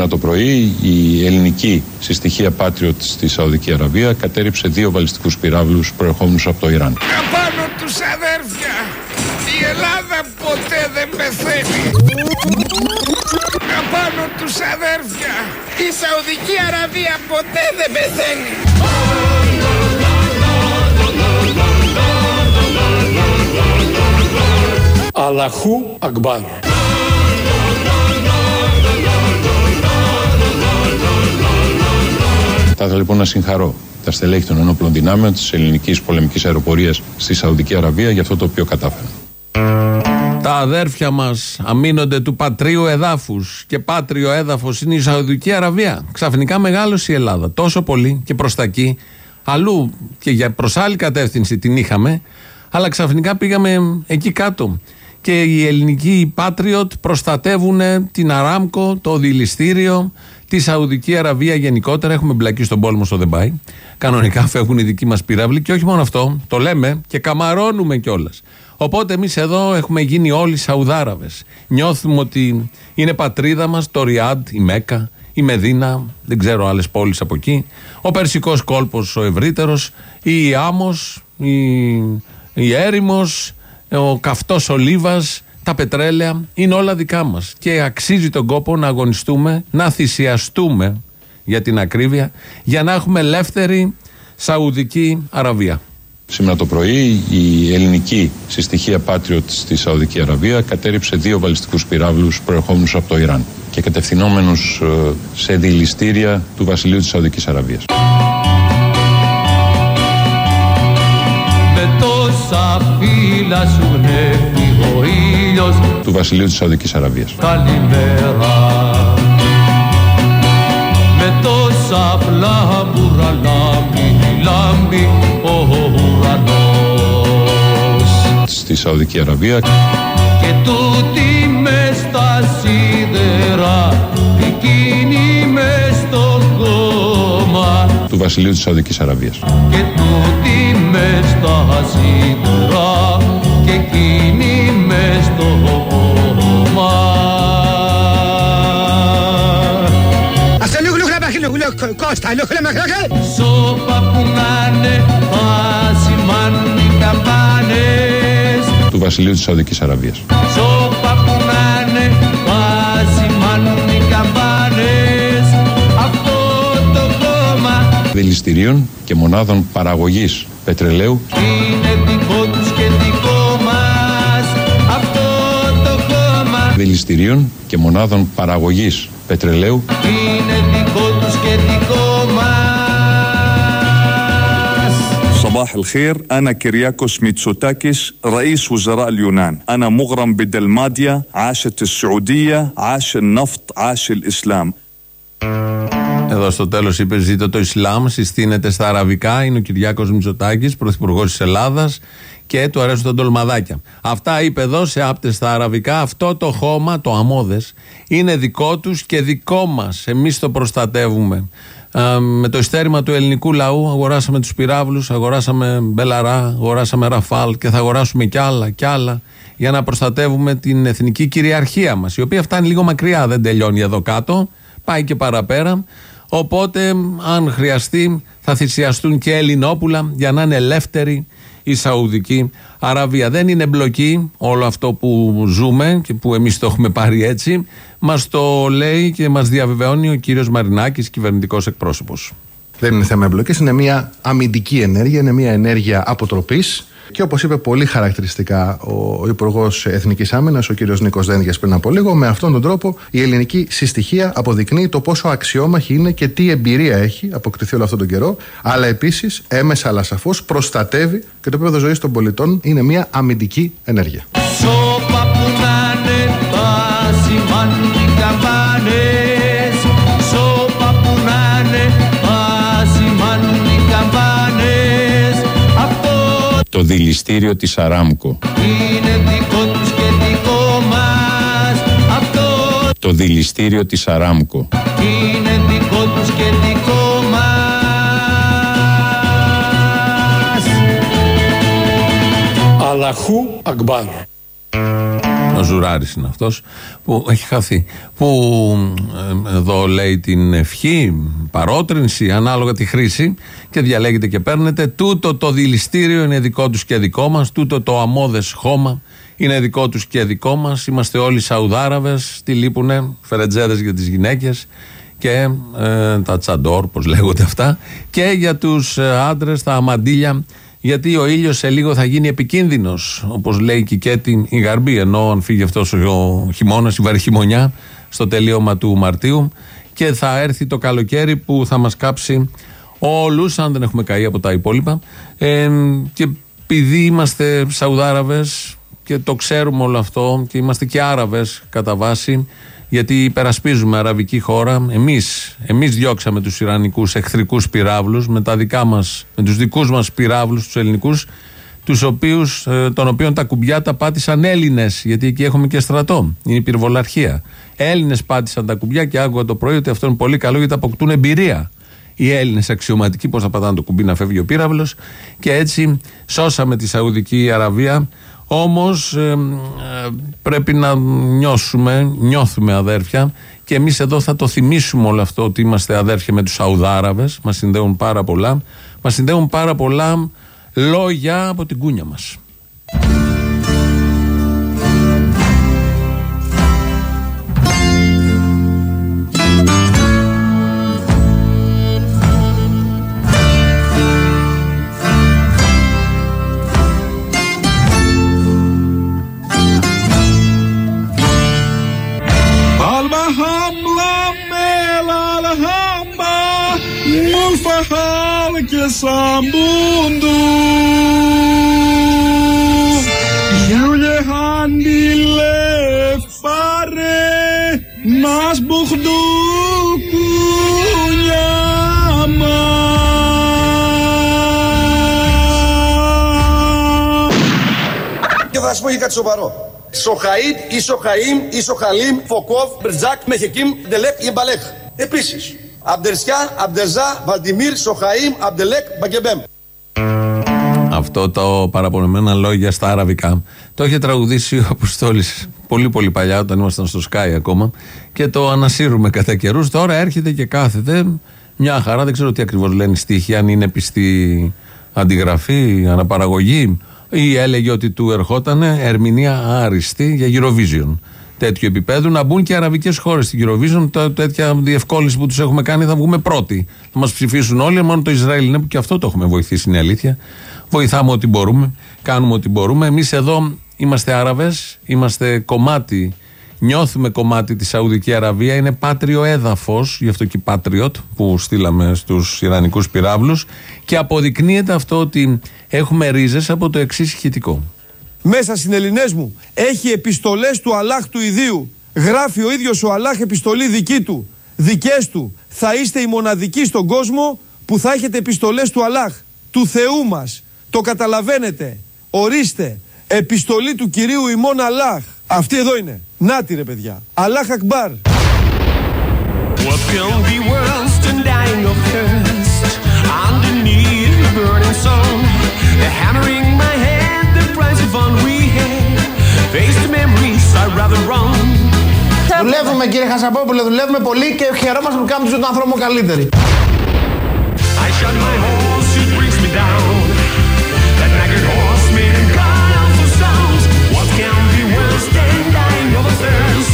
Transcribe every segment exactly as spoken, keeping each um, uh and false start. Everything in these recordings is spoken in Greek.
Σήμερα το πρωί η ελληνική συστοιχία Patriot στη Σαουδική Αραβία κατέριψε δύο βαλιστικούς πυράβλους προερχόμενους από το Ιράν. Απάνω τους αδέρφια, η Ελλάδα ποτέ δεν πεθαίνει. Απάνω τους αδέρφια, η Σαουδική Αραβία ποτέ δεν πεθαίνει. Αλαχού Ακμπάρ. Θα ήθελα λοιπόν να συγχαρώ τα στελέχη των ενόπλων δυνάμεων της ελληνικής πολεμικής αεροπορίας στη Σαουδική Αραβία για αυτό το οποίο κατάφεραν. Τα αδέρφια μας αμήνονται του πατρίου εδάφους και πάτριο έδαφος είναι η Σαουδική Αραβία. Ξαφνικά μεγάλωσε η Ελλάδα τόσο πολύ και προς τα εκεί, αλλού και για προς άλλη κατεύθυνση την είχαμε, αλλά ξαφνικά πήγαμε εκεί κάτω. Και οι ελληνικοί Patriot προστατεύουν την Αράμκο, το δηληστήριο, τη Σαουδική Αραβία γενικότερα. Έχουμε μπλακεί στον πόλεμο στο Δεμπάι. Κανονικά φεύγουν οι δικοί μας πυράβλοι και όχι μόνο αυτό, το λέμε και καμαρώνουμε κιόλας. Οπότε εμείς εδώ έχουμε γίνει όλοι Σαουδάραβες. Νιώθουμε ότι είναι πατρίδα μας το Ριάντ, η Μέκα, η Μεδίνα, δεν ξέρω άλλες πόλεις από εκεί, ο Περσικός κόλπος ο ευρύτερος, η Άμμος, η, η Έρημος, ο καυτός Ολίβας, τα πετρέλαια, είναι όλα δικά μας και αξίζει τον κόπο να αγωνιστούμε, να θυσιαστούμε για την ακρίβεια, για να έχουμε ελεύθερη Σαουδική Αραβία. Σήμερα το πρωί η ελληνική συστοιχία Patriot στη Σαουδική Αραβία κατέριψε δύο βαλιστικούς πυράβλους προερχόμενους από το Ιράν και κατευθυνόμενους σε δηληστήρια του βασιλείου της Σαουδικής Αραβίας. Με τόσα φύλλα σου γνέφει ο ήλιος του βασιλείου της Σαουδικής Αραβίας. Καλημέρα. Με τόσα φλάμπουρα λάμπει, λάμπει ο ουρανός στη Σαουδική Αραβία. Και τούτη μες στα σίδερα, εκείνη μες στο κόμμα του βασιλείου της Σαουδικής Αραβίας. Και τούτη μες στα σίδερα, και εκείνη μες στο κόμμα. Κώστα, Σώπα που να'ναι, θα σημάνουν οι καμπάνες του βασιλείου της Σαουδικής Αραβίας. Σώπα που να'ναι, θα σημάνουν οι καμπάνες. Αυτό το κόμμα δηληστηρίων και μονάδων παραγωγής πετρελαίου είναι δικό τους και δικό μας. Αυτό το κόμμα δηληστηρίων και μονάδων παραγωγής πετρελαίου είναι δικό τους και δικό μας. صباح الخير أنا كيرياكوس ميتسوتاكيس رئيس وزراء اليونان أنا مغرم بدلماديا عاشت السعودية عاش النفط عاش الإسلام. Εδώ στο τέλος είπε ζήτω το Ισλάμ, συστήνεται στα αραβικά, είναι ο Κυριάκος Μητσοτάκης, πρωθυπουργός της Ελλάδας και του αρέσουν τα ντολμαδάκια. Αυτά είπε εδώ σε άπτες στα αραβικά. Αυτό το χώμα, το αμόδες, είναι δικό τους και δικό μας. Εμείς το προστατεύουμε. Ε, με το ειστέρημα του ελληνικού λαού αγοράσαμε τους πυράβλους, αγοράσαμε Μπελαρά, αγοράσαμε Ραφάλ και θα αγοράσουμε κι άλλα κι άλλα για να προστατεύουμε την εθνική κυριαρχία μας, η οποία φτάνει λίγο μακριά, δεν τελειώνει εδώ κάτω, πάει και παραπέρα. Οπότε αν χρειαστεί θα θυσιαστούν και Ελληνόπουλα για να είναι ελεύθερη η Σαουδική Αραβία. Δεν είναι μπλοκή όλο αυτό που ζούμε και που εμείς το έχουμε πάρει έτσι. Μας το λέει και μας διαβεβαιώνει ο κύριος Μαρινάκης, κυβερνητικός εκπρόσωπος. Δεν είναι θέμα εμπλοκής, είναι μια αμυντική ενέργεια, είναι μια ενέργεια αποτροπής. Και όπως είπε πολύ χαρακτηριστικά ο Υπουργός Εθνικής Άμυνας, ο κύριος Νίκος Δένδιας πριν από λίγο, με αυτόν τον τρόπο η ελληνική συστοιχία αποδεικνύει το πόσο αξιόμαχη είναι και τι εμπειρία έχει αποκτηθεί όλο αυτόν τον καιρό, αλλά επίσης έμεσα αλλά σαφώς προστατεύει και το επίπεδο ζωής των πολιτών είναι μια αμυντική ενέργεια. Σώπα που να'ναι, θα σημάνουν οι καμπάνες. Σώπα που να'ναι, θα σημάνουν οι καμπάνες. Αυτό το δηληστήριο της Αράμκο είναι δικό τους και δικό μας. Αυτό το δηληστήριο της Αράμκο είναι δικό τους και δικό μας. Αλαχού Ακμπάρ. Ο Ζουράρης είναι αυτός που έχει χαθεί. Που ε, εδώ λέει την ευχή, παρότρινση, ανάλογα τη χρήση, και διαλέγετε και παίρνετε. Τούτο το δηληστήριο είναι δικό τους και δικό μας. Τούτο το αμμώδες χώμα είναι δικό τους και δικό μας. Είμαστε όλοι Σαουδάραβες. Τι λείπουνε, φερετζέδες για τις γυναίκες και ε, τα τσαντόρ, πώς λέγονται αυτά. Και για τους ε, άντρες τα αμαντίλια. Γιατί ο ήλιος σε λίγο θα γίνει επικίνδυνος, όπως λέει και η Κέτη η Γαρμπή, ενώ αν φύγει αυτός ο χειμώνας, η βαρυχημονιά, στο τελείωμα του Μαρτίου, και θα έρθει το καλοκαίρι που θα μας κάψει όλους, αν δεν έχουμε καεί από τα υπόλοιπα. Ε, και επειδή είμαστε Σαουδάραβες και το ξέρουμε όλο αυτό, και είμαστε και Άραβες κατά βάση, γιατί υπερασπίζουμε αραβική χώρα. Εμείς, εμείς διώξαμε τους ιρανικούς εχθρικούς πυράβλους με, τα δικά μας, με τους δικούς μας πυράβλους, τους ελληνικούς, τους οποίους, ε, των οποίων τα κουμπιά τα πάτησαν Έλληνες, γιατί εκεί έχουμε και στρατό. Είναι η πυρβολαρχία. Έλληνες πάτησαν τα κουμπιά και άκουγα το πρωί ότι αυτό είναι πολύ καλό γιατί αποκτούν εμπειρία. Οι Έλληνες αξιωματικοί, πώς θα πατάνε το κουμπί να φεύγει ο πύραυλος, και έτσι σώσαμε τη Σαουδική Αραβία. Όμως ε, ε, πρέπει να νιώσουμε, νιώθουμε αδέρφια, και εμείς εδώ θα το θυμίσουμε όλο αυτό, ότι είμαστε αδέρφια με τους Σαουδάραβες. Μας συνδέουν πάρα πολλά, μας συνδέουν πάρα πολλά λόγια από την κούνια μας. Que sambundu Yule handile fare Nas bukhdu kunyama Και θα σας πω και κάτι σοβαρό. Σοχαΐτ, Ισοχαΐμ, Ισοχαλίμ, Φοκόβ, Μπερτζάκ, Μεχεκίμ, Ντελέκ, Ιεμπαλέχ. Επίσης Αμπτερσιάν, Αμπτερζά, Βαλτιμίρ, Σοχαΐμ, Αμπτελέκ, Μπαγκεμπέμ. Αυτό το παραπονεμένα λόγια στα αραβικά το είχε τραγουδήσει ο Αποστόλης πολύ πολύ παλιά, όταν ήμασταν στο Sky ακόμα, και το ανασύρουμε κατά καιρούς. Τώρα έρχεται και κάθεται μια χαρά, δεν ξέρω τι ακριβώς λένε οι στίχοι, αν είναι πιστή αντιγραφή, αναπαραγωγή, ή έλεγε ότι του ερχόταν ερμηνεία άριστη για Eurovision. Τέτοιο επίπεδο, να μπουν και αραβικές χώρες στην Eurovision. Τέ, τέτοια διευκόλυνση που τους έχουμε κάνει, θα βγούμε πρώτοι. Θα μας ψηφίσουν όλοι, μόνο το Ισραήλ είναι που και αυτό το έχουμε βοηθήσει, είναι αλήθεια. Βοηθάμε ό,τι μπορούμε, κάνουμε ό,τι μπορούμε. Εμείς εδώ είμαστε Άραβες, είμαστε κομμάτι, νιώθουμε κομμάτι τη Σαουδική Αραβία, είναι πάτριο έδαφος, γι' αυτό και Patriot που στείλαμε στους Ιρανικούς πυράβλους, και αποδεικνύεται αυτό ότι έχουμε ρίζες από το εξής ηχητικό. Μέσα στην Ελληνές μου έχει επιστολές του Αλλάχ του Ιδίου. Γράφει ο ίδιος ο Αλλάχ επιστολή δική του. Δικές του. Θα είστε οι μοναδικοί στον κόσμο που θα έχετε επιστολές του Αλλάχ, του Θεού μας. Το καταλαβαίνετε. Ορίστε. Επιστολή του Κυρίου ημών Αλλάχ. Αυτή εδώ είναι. Νάτι ρε παιδιά. Αλλάχ Ακμπάρ. What can be worse than dying of thirst underneath the burning sun? The hammering my head, the price of all we had. Face the memories I'd rather run. Δουλεύουμε κύριε Χασαπόπουλε, δουλεύουμε πολύ και χαιρόμαστε που κάνουμε τον άνθρωπο καλύτερη. I shot my horse, it brings me down. That naked horse made a god awful sound. What can be worse than dying of thirst?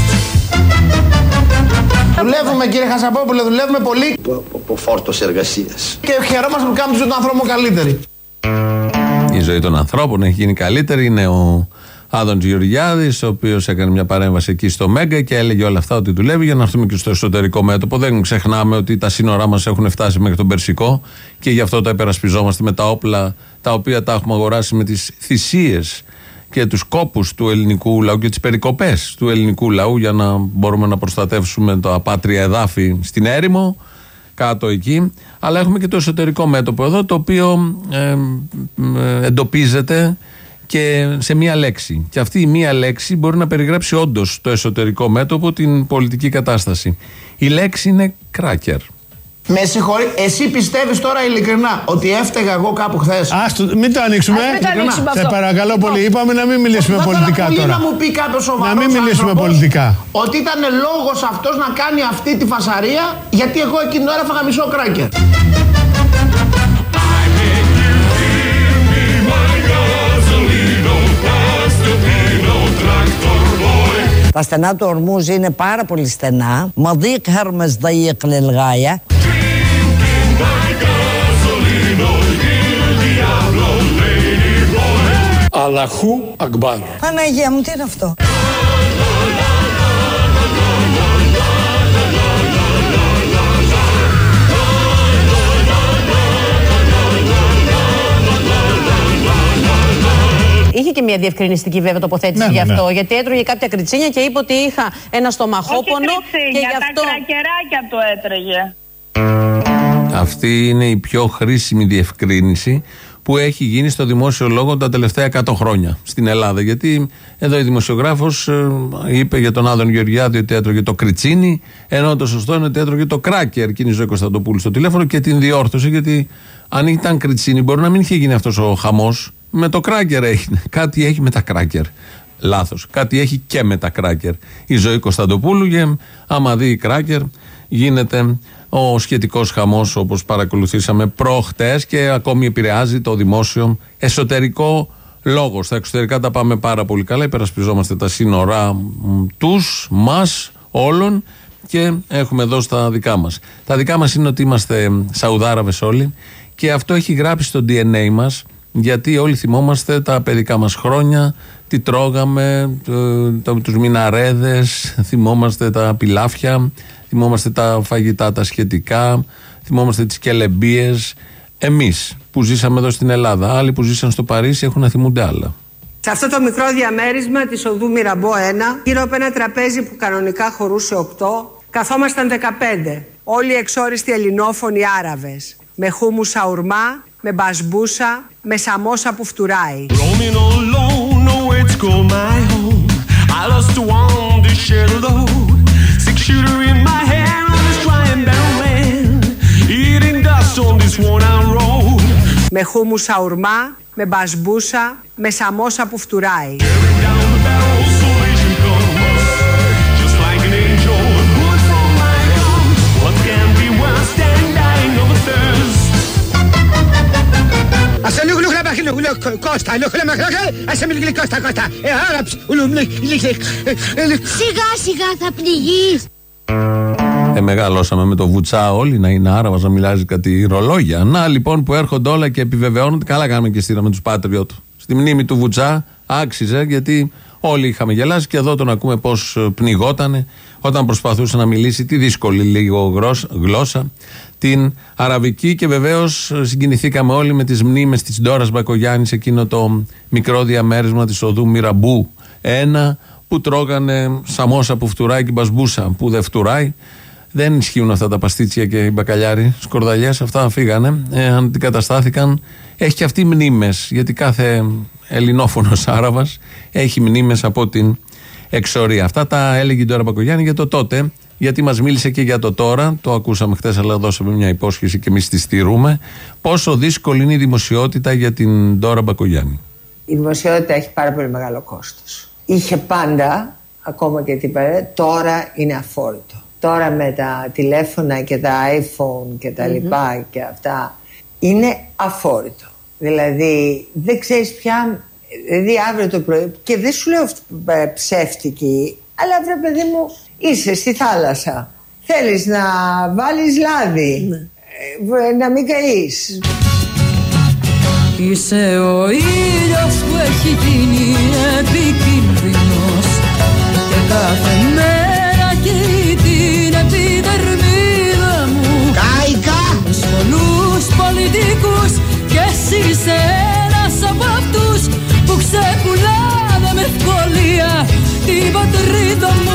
Δουλεύουμε κύριε Χασαπόπουλε, δουλεύουμε πολύ. Από φόρτος εργασίας. Και χαιρόμαστε που κάνουμε τον άνθρωπο καλύτερη. Η ζωή των ανθρώπων έχει γίνει καλύτερη. Είναι ο Άδωνης Γεωργιάδης, ο οποίος έκανε μια παρέμβαση εκεί στο Μέγκα και έλεγε όλα αυτά ότι δουλεύει για να έρθουμε και στο εσωτερικό μέτωπο. Δεν ξεχνάμε ότι τα σύνορά μας έχουν φτάσει μέχρι τον Περσικό και γι' αυτό τα υπερασπιζόμαστε με τα όπλα τα οποία τα έχουμε αγοράσει με τις θυσίες και τους κόπους του ελληνικού λαού και τις περικοπές του ελληνικού λαού για να μπορούμε να προστατεύσουμε τα απάτρια εδάφη στην έρημο, κάτω εκεί. Αλλά έχουμε και το εσωτερικό μέτωπο εδώ, το οποίο ε, ε, εντοπίζεται και σε μία λέξη. Και αυτή η μία λέξη μπορεί να περιγράψει όντως το εσωτερικό μέτωπο, την πολιτική κατάσταση. Η λέξη είναι κράκερ. Με συγχωρεί, εσύ πιστεύεις τώρα ειλικρινά ότι έφταιγα εγώ κάπου χθες? Ας το, μην το ανοίξουμε. Ας μην το ανοίξουμε αυτό. Σε παρακαλώ πολύ, είπαμε να μην μιλήσουμε θα πολιτικά πολύ τώρα. Να μου πει κάποιος σοβαρός να μην μιλήσουμε άνθρωπος πολιτικά. ότι ήταν λόγος αυτός να κάνει αυτή τη φασαρία, γιατί εγώ εκείνη την ώρα έφαγα μισό κράκερ. Τα στενά του Ορμούζ είναι πάρα πολύ στενά. Μαδίκ Χέρμες Δαϊκ Λελγάια. Αλαχού Ακμπάρ. Παναγία μου, τι είναι αυτό? Είχε και μια διευκρινιστική βέβαια τοποθέτηση ναι, γι' αυτό. Ναι. Γιατί έτρωγε κάποια κριτσίνια και είπε ότι είχα ένα στομαχόπονο. Όχι και γι' τα αυτό... κρακεράκια το έτρεγε. Αυτή είναι η πιο χρήσιμη διευκρίνηση που έχει γίνει στο δημόσιο λόγο τα τελευταία εκατό χρόνια στην Ελλάδα. Γιατί εδώ η δημοσιογράφος ε, είπε για τον Άδων Γεωργιάδη ότι έτρωγε το κριτσίνι, ενώ το σωστό είναι ότι έτρωγε το κράκερ. Εκείνη η Ζωή Κωνσταντοπούλου στο τηλέφωνο και την διόρθωσε, γιατί αν ήταν κριτσίνι μπορεί να μην είχε γίνει αυτός ο χαμός. Με το κράκερ έγινε. Κάτι έχει με τα κράκερ. Λάθος. Κάτι έχει και με τα κράκερ η Ζωή Κωνσταντοπούλου, και άμα δει κράκερ γίνεται ο σχετικός χαμός, όπως παρακολουθήσαμε προχτές, και ακόμη επηρεάζει το δημόσιο εσωτερικό λόγο. Στα εξωτερικά τα πάμε πάρα πολύ καλά, υπερασπιζόμαστε τα σύνορά τους, μας, όλων, και έχουμε εδώ στα δικά μας. Τα δικά μας είναι ότι είμαστε Σαουδάραβες όλοι, και αυτό έχει γράψει στο ντι εν έι μας, γιατί όλοι θυμόμαστε τα παιδικά μας χρόνια, τι τρώγαμε, το, το, τους μιναρέδες, θυμόμαστε τα πιλάφια, θυμόμαστε τα φαγητά τα σχετικά, θυμόμαστε τις κελεμπίες. Εμείς που ζήσαμε εδώ στην Ελλάδα, άλλοι που ζήσαν στο Παρίσι έχουν να θυμούνται άλλα. Σε αυτό το μικρό διαμέρισμα της οδού Μυραμπό ένα, γύρω από ένα τραπέζι που κανονικά χωρούσε οκτώ, καθόμασταν δεκαπέντε. Όλοι εξόριστοι ελληνόφωνοι Άραβες. Με χούμου σαουρμά, με μπασμπούσα, με σαμόσα που φτουράει. Με χούμου σαουρμά, με μπασμπούσα, με σαμόσα που φτουράει. Σιγά σιγά θα πληγείς. Ε, μεγαλώσαμε με το βουτσά όλοι, να είναι Άραβας, να μιλάζει κάτι ρολόγια. Να λοιπόν που έρχονται όλα και επιβεβαιώνονται. Καλά κάναμε και στείλαμε τους Patriot στη μνήμη του βουτσά. Άξιζε, γιατί όλοι είχαμε γελάσει, και εδώ τον ακούμε πως πνιγότανε όταν προσπαθούσε να μιλήσει τη δύσκολη λίγο γλώσσα, την αραβική. Και βεβαίως συγκινηθήκαμε όλοι με τις μνήμες της Ντόρας Μπακογιάννη σε εκείνο το μικρό διαμέρισμα της οδού Μυραμπού ένα, που τρώγανε σαμόσα που φτουράει και μπασμπούσα που δεν φτουράει. Δεν ισχύουν αυτά τα παστίτσια και οι μπακαλιάροι σκορδαλιές, αυτά φύγανε, ε, αντικαταστάθηκαν. Έχει και αυτή μνήμες, γιατί κάθε ελληνόφωνος Άραβας έχει μνήμες από την εξορία. Αυτά τα έλεγε η Ντόρα Μπακογιάννη για το τότε, γιατί μας μίλησε και για το τώρα. Το ακούσαμε χτες, αλλά δώσαμε μια υπόσχεση και εμείς τη στηρούμε. Πόσο δύσκολη είναι η δημοσιότητα για την Ντόρα Μπακογιάννη. Η δημοσιότητα έχει πάρα πολύ μεγάλο κόστος. Είχε πάντα, ακόμα και την παρέα, τώρα είναι αφόρητο. Τώρα με τα τηλέφωνα και τα iPhone και τα mm-hmm. λοιπά και αυτά, είναι αφόρητο. Δηλαδή δεν ξέρεις πια, δηλαδή αύριο το πρωί, και δεν σου λέω ψεύτικη, αλλά βρε παιδί μου, είσαι στη θάλασσα, θέλεις να βάλεις λάδι, mm. να μην καείς. Είσαι ο ήλιος που έχει γίνει επικίνδυνος και κάθε μέρα καίει την επιδερμίδα μου. Κάικα! Τους πολλούς πολιτικούς και εσύ είσαι ένας από αυτούς που ξεκουλάνε με ευκολία την πατρίδα μου.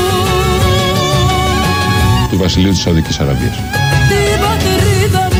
Του Βασιλείου της Σαουδικής Αραβίας. Την πατρίδα μου.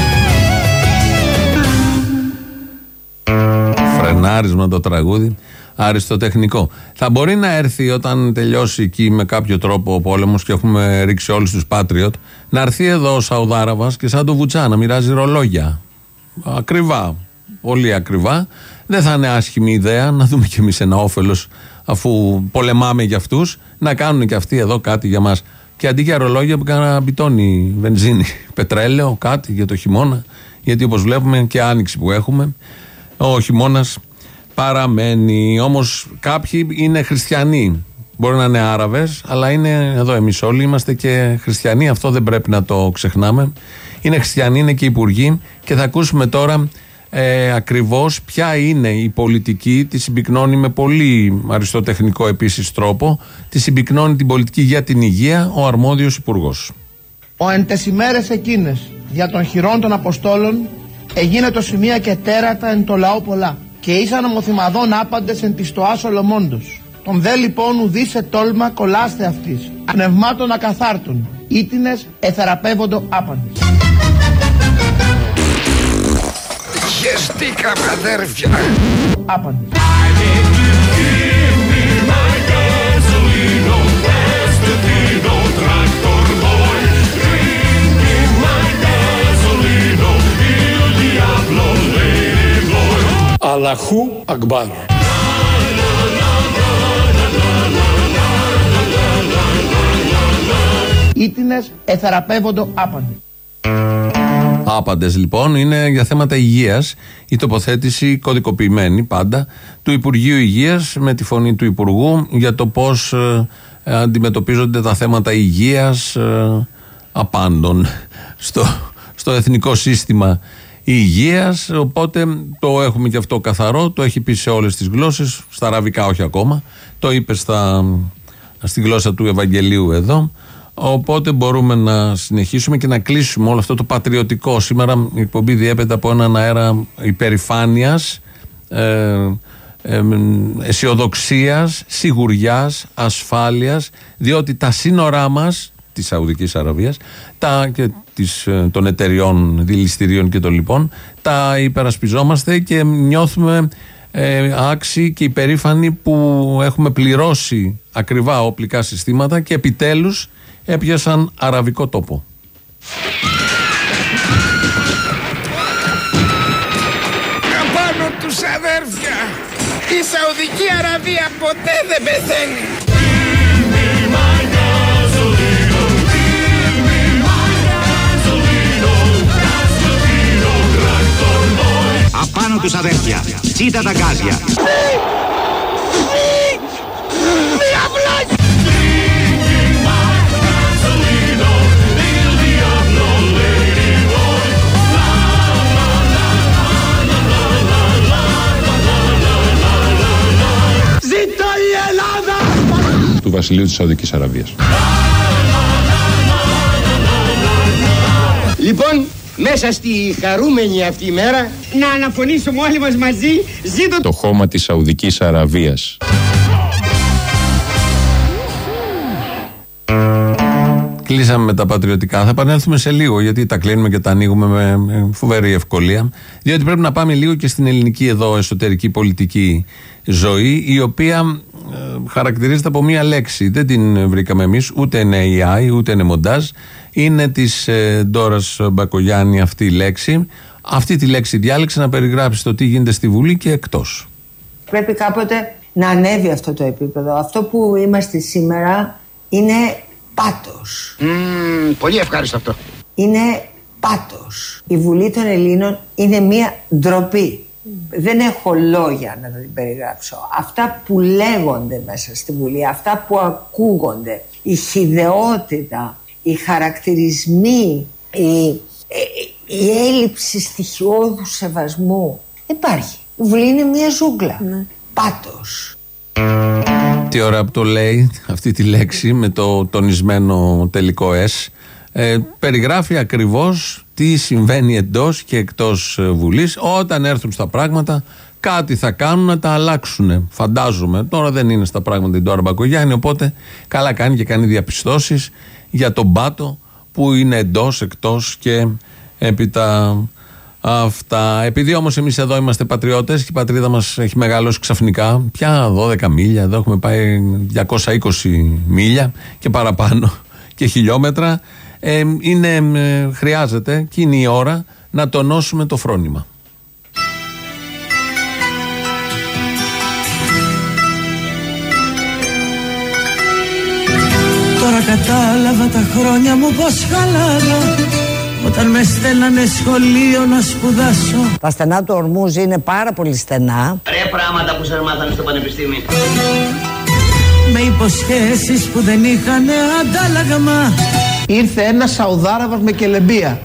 Φρενάρισμα το τραγούδι αριστοτεχνικό. Θα μπορεί να έρθει όταν τελειώσει εκεί με κάποιο τρόπο ο πόλεμος και έχουμε ρίξει όλους τους Patriot, να έρθει εδώ ο Σαουδάραβας και σαν το Βουτσά να μοιράζει ρολόγια. Ακριβά. Πολύ ακριβά. Δεν θα είναι άσχημη ιδέα να δούμε κι εμείς ένα όφελος, αφού πολεμάμε για αυτούς, να κάνουν κι αυτοί εδώ κάτι για μας. Και αντί για ρολόγια που κάνα μπιτόνι, βενζίνη, πετρέλαιο, κάτι για το χειμώνα. Γιατί όπως βλέπουμε και άνοιξη που έχουμε, ο χειμώνας παραμένει. Όμως κάποιοι είναι χριστιανοί. Μπορεί να είναι Άραβες, αλλά είναι εδώ εμείς όλοι είμαστε και χριστιανοί. Αυτό δεν πρέπει να το ξεχνάμε. Είναι χριστιανοί, είναι και υπουργοί. Και θα ακούσουμε τώρα ε, ακριβώς ποια είναι η πολιτική. Τη συμπυκνώνει με πολύ αριστοτεχνικό επίσης τρόπο. Τη συμπυκνώνει την πολιτική για την υγεία ο αρμόδιος υπουργός. Ο εν τες ημέρες εκείνες δια των χειρών των Αποστόλων εγίνε το σημεία και τέρατα εν το λαό πολλά και ήσαν ομοθυμαδών άπαντες εν της τοάς Σολομώντος. Τον δε λοιπόν ουδήσε τόλμα κολλάστε αυτής ανευμάτων ακαθάρτων ήτινες εθεραπεύοντο άπαντες. Χεστήκαμε αδέρφια. Άπαντες. Αλαχού Ακμπάρ. Ήτινες εθεραπεύοντο άπαντες. Άπαντες λοιπόν είναι για θέματα υγείας η τοποθέτηση κωδικοποιημένη πάντα του Υπουργείου Υγείας με τη φωνή του Υπουργού για το πώς ε, αντιμετωπίζονται τα θέματα υγείας ε, απάντων στο, στο εθνικό σύστημα υγείας. Οπότε το έχουμε και αυτό καθαρό, το έχει πει σε όλες τις γλώσσες, στα αραβικά όχι ακόμα, το είπε στα, στη γλώσσα του Ευαγγελίου εδώ. Οπότε μπορούμε να συνεχίσουμε και να κλείσουμε όλο αυτό το πατριωτικό. Σήμερα η εκπομπή διέπεται από έναν αέρα υπερηφάνειας, ε, ε, αισιοδοξίας, σιγουριάς, ασφάλειας, διότι τα σύνορά μας της Σαουδικής Αραβίας τα, και της, των εταιριών δηληστηρίων και των λοιπών τα υπερασπιζόμαστε και νιώθουμε ε, άξιοι και υπερήφανοι που έχουμε πληρώσει ακριβά οπλικά συστήματα και επιτέλους έπιασαν αραβικό τόπο. Απάνω τους αδέρφια. Η Σαουδική Αραβία ποτέ δεν πεθαίνει. Απάνω τους αδέρφια. Τσίτα τα γκάζια. Του Βασιλείου της Σαουδικής Αραβίας. Λοιπόν, μέσα στη χαρούμενη αυτή η μέρα να αναφωνήσουμε όλοι μας μαζί ζήτω το χώμα της Σαουδικής Αραβίας. Κλείσαμε με τα πατριωτικά. Θα επανέλθουμε σε λίγο, γιατί τα κλείνουμε και τα ανοίγουμε με φοβερή ευκολία. Διότι πρέπει να πάμε λίγο και στην ελληνική εδώ εσωτερική πολιτική ζωή, η οποία ε, χαρακτηρίζεται από μία λέξη. Δεν την βρήκαμε εμείς, ούτε είναι έι άι, ούτε είναι μοντάζ. Είναι της ε, Ντόρας Μπακογιάννη αυτή η λέξη. Αυτή τη λέξη διάλεξε να περιγράψει το τι γίνεται στη Βουλή και εκτός. Πρέπει κάποτε να ανέβει αυτό το επίπεδο. Αυτό που είμαστε σήμερα είναι πάτος. Mm, πολύ ευχάριστο αυτό. Είναι πάτος. Η Βουλή των Ελλήνων είναι μία ντροπή. Δεν έχω λόγια να την περιγράψω. Αυτά που λέγονται μέσα στη Βουλή, αυτά που ακούγονται, η χυδαιότητα, οι χαρακτηρισμοί, η, η, η έλλειψη στοιχειώδου σεβασμού. Υπάρχει. Η Βουλή είναι μία ζούγκλα. Ναι. Πάτος. Τι ώρα που το λέει αυτή τη λέξη με το τονισμένο τελικό S, ε, περιγράφει ακριβώς τι συμβαίνει εντός και εκτός Βουλής. Όταν έρθουν στα πράγματα κάτι θα κάνουν να τα αλλάξουν, φαντάζομαι. Τώρα δεν είναι στα πράγματα η Ντόρα Μπακογιάννη, οπότε καλά κάνει και κάνει διαπιστώσεις για τον πάτο που είναι εντός, εκτός και έπειτα Αυτά. Επειδή όμως εμείς εδώ είμαστε πατριώτες και η πατρίδα μας έχει μεγαλώσει ξαφνικά, πια δώδεκα μίλια, εδώ έχουμε πάει διακόσια είκοσι μίλια και παραπάνω και χιλιόμετρα, ε, είναι, ε, χρειάζεται και είναι η ώρα να τονώσουμε το φρόνημα. Τώρα κατάλαβα τα χρόνια μου πως χαλάρα, όταν με στέλνανε σχολείο να σπουδάσω. Τα στενά του Ορμούζ είναι πάρα πολύ στενά. Ρε πράγματα που σας μάθανε στο πανεπιστήμιο. Με υποσχέσεις που δεν είχαν αντάλλαγμα. Ήρθε ένας Σαουδάραβας με κελεμπία.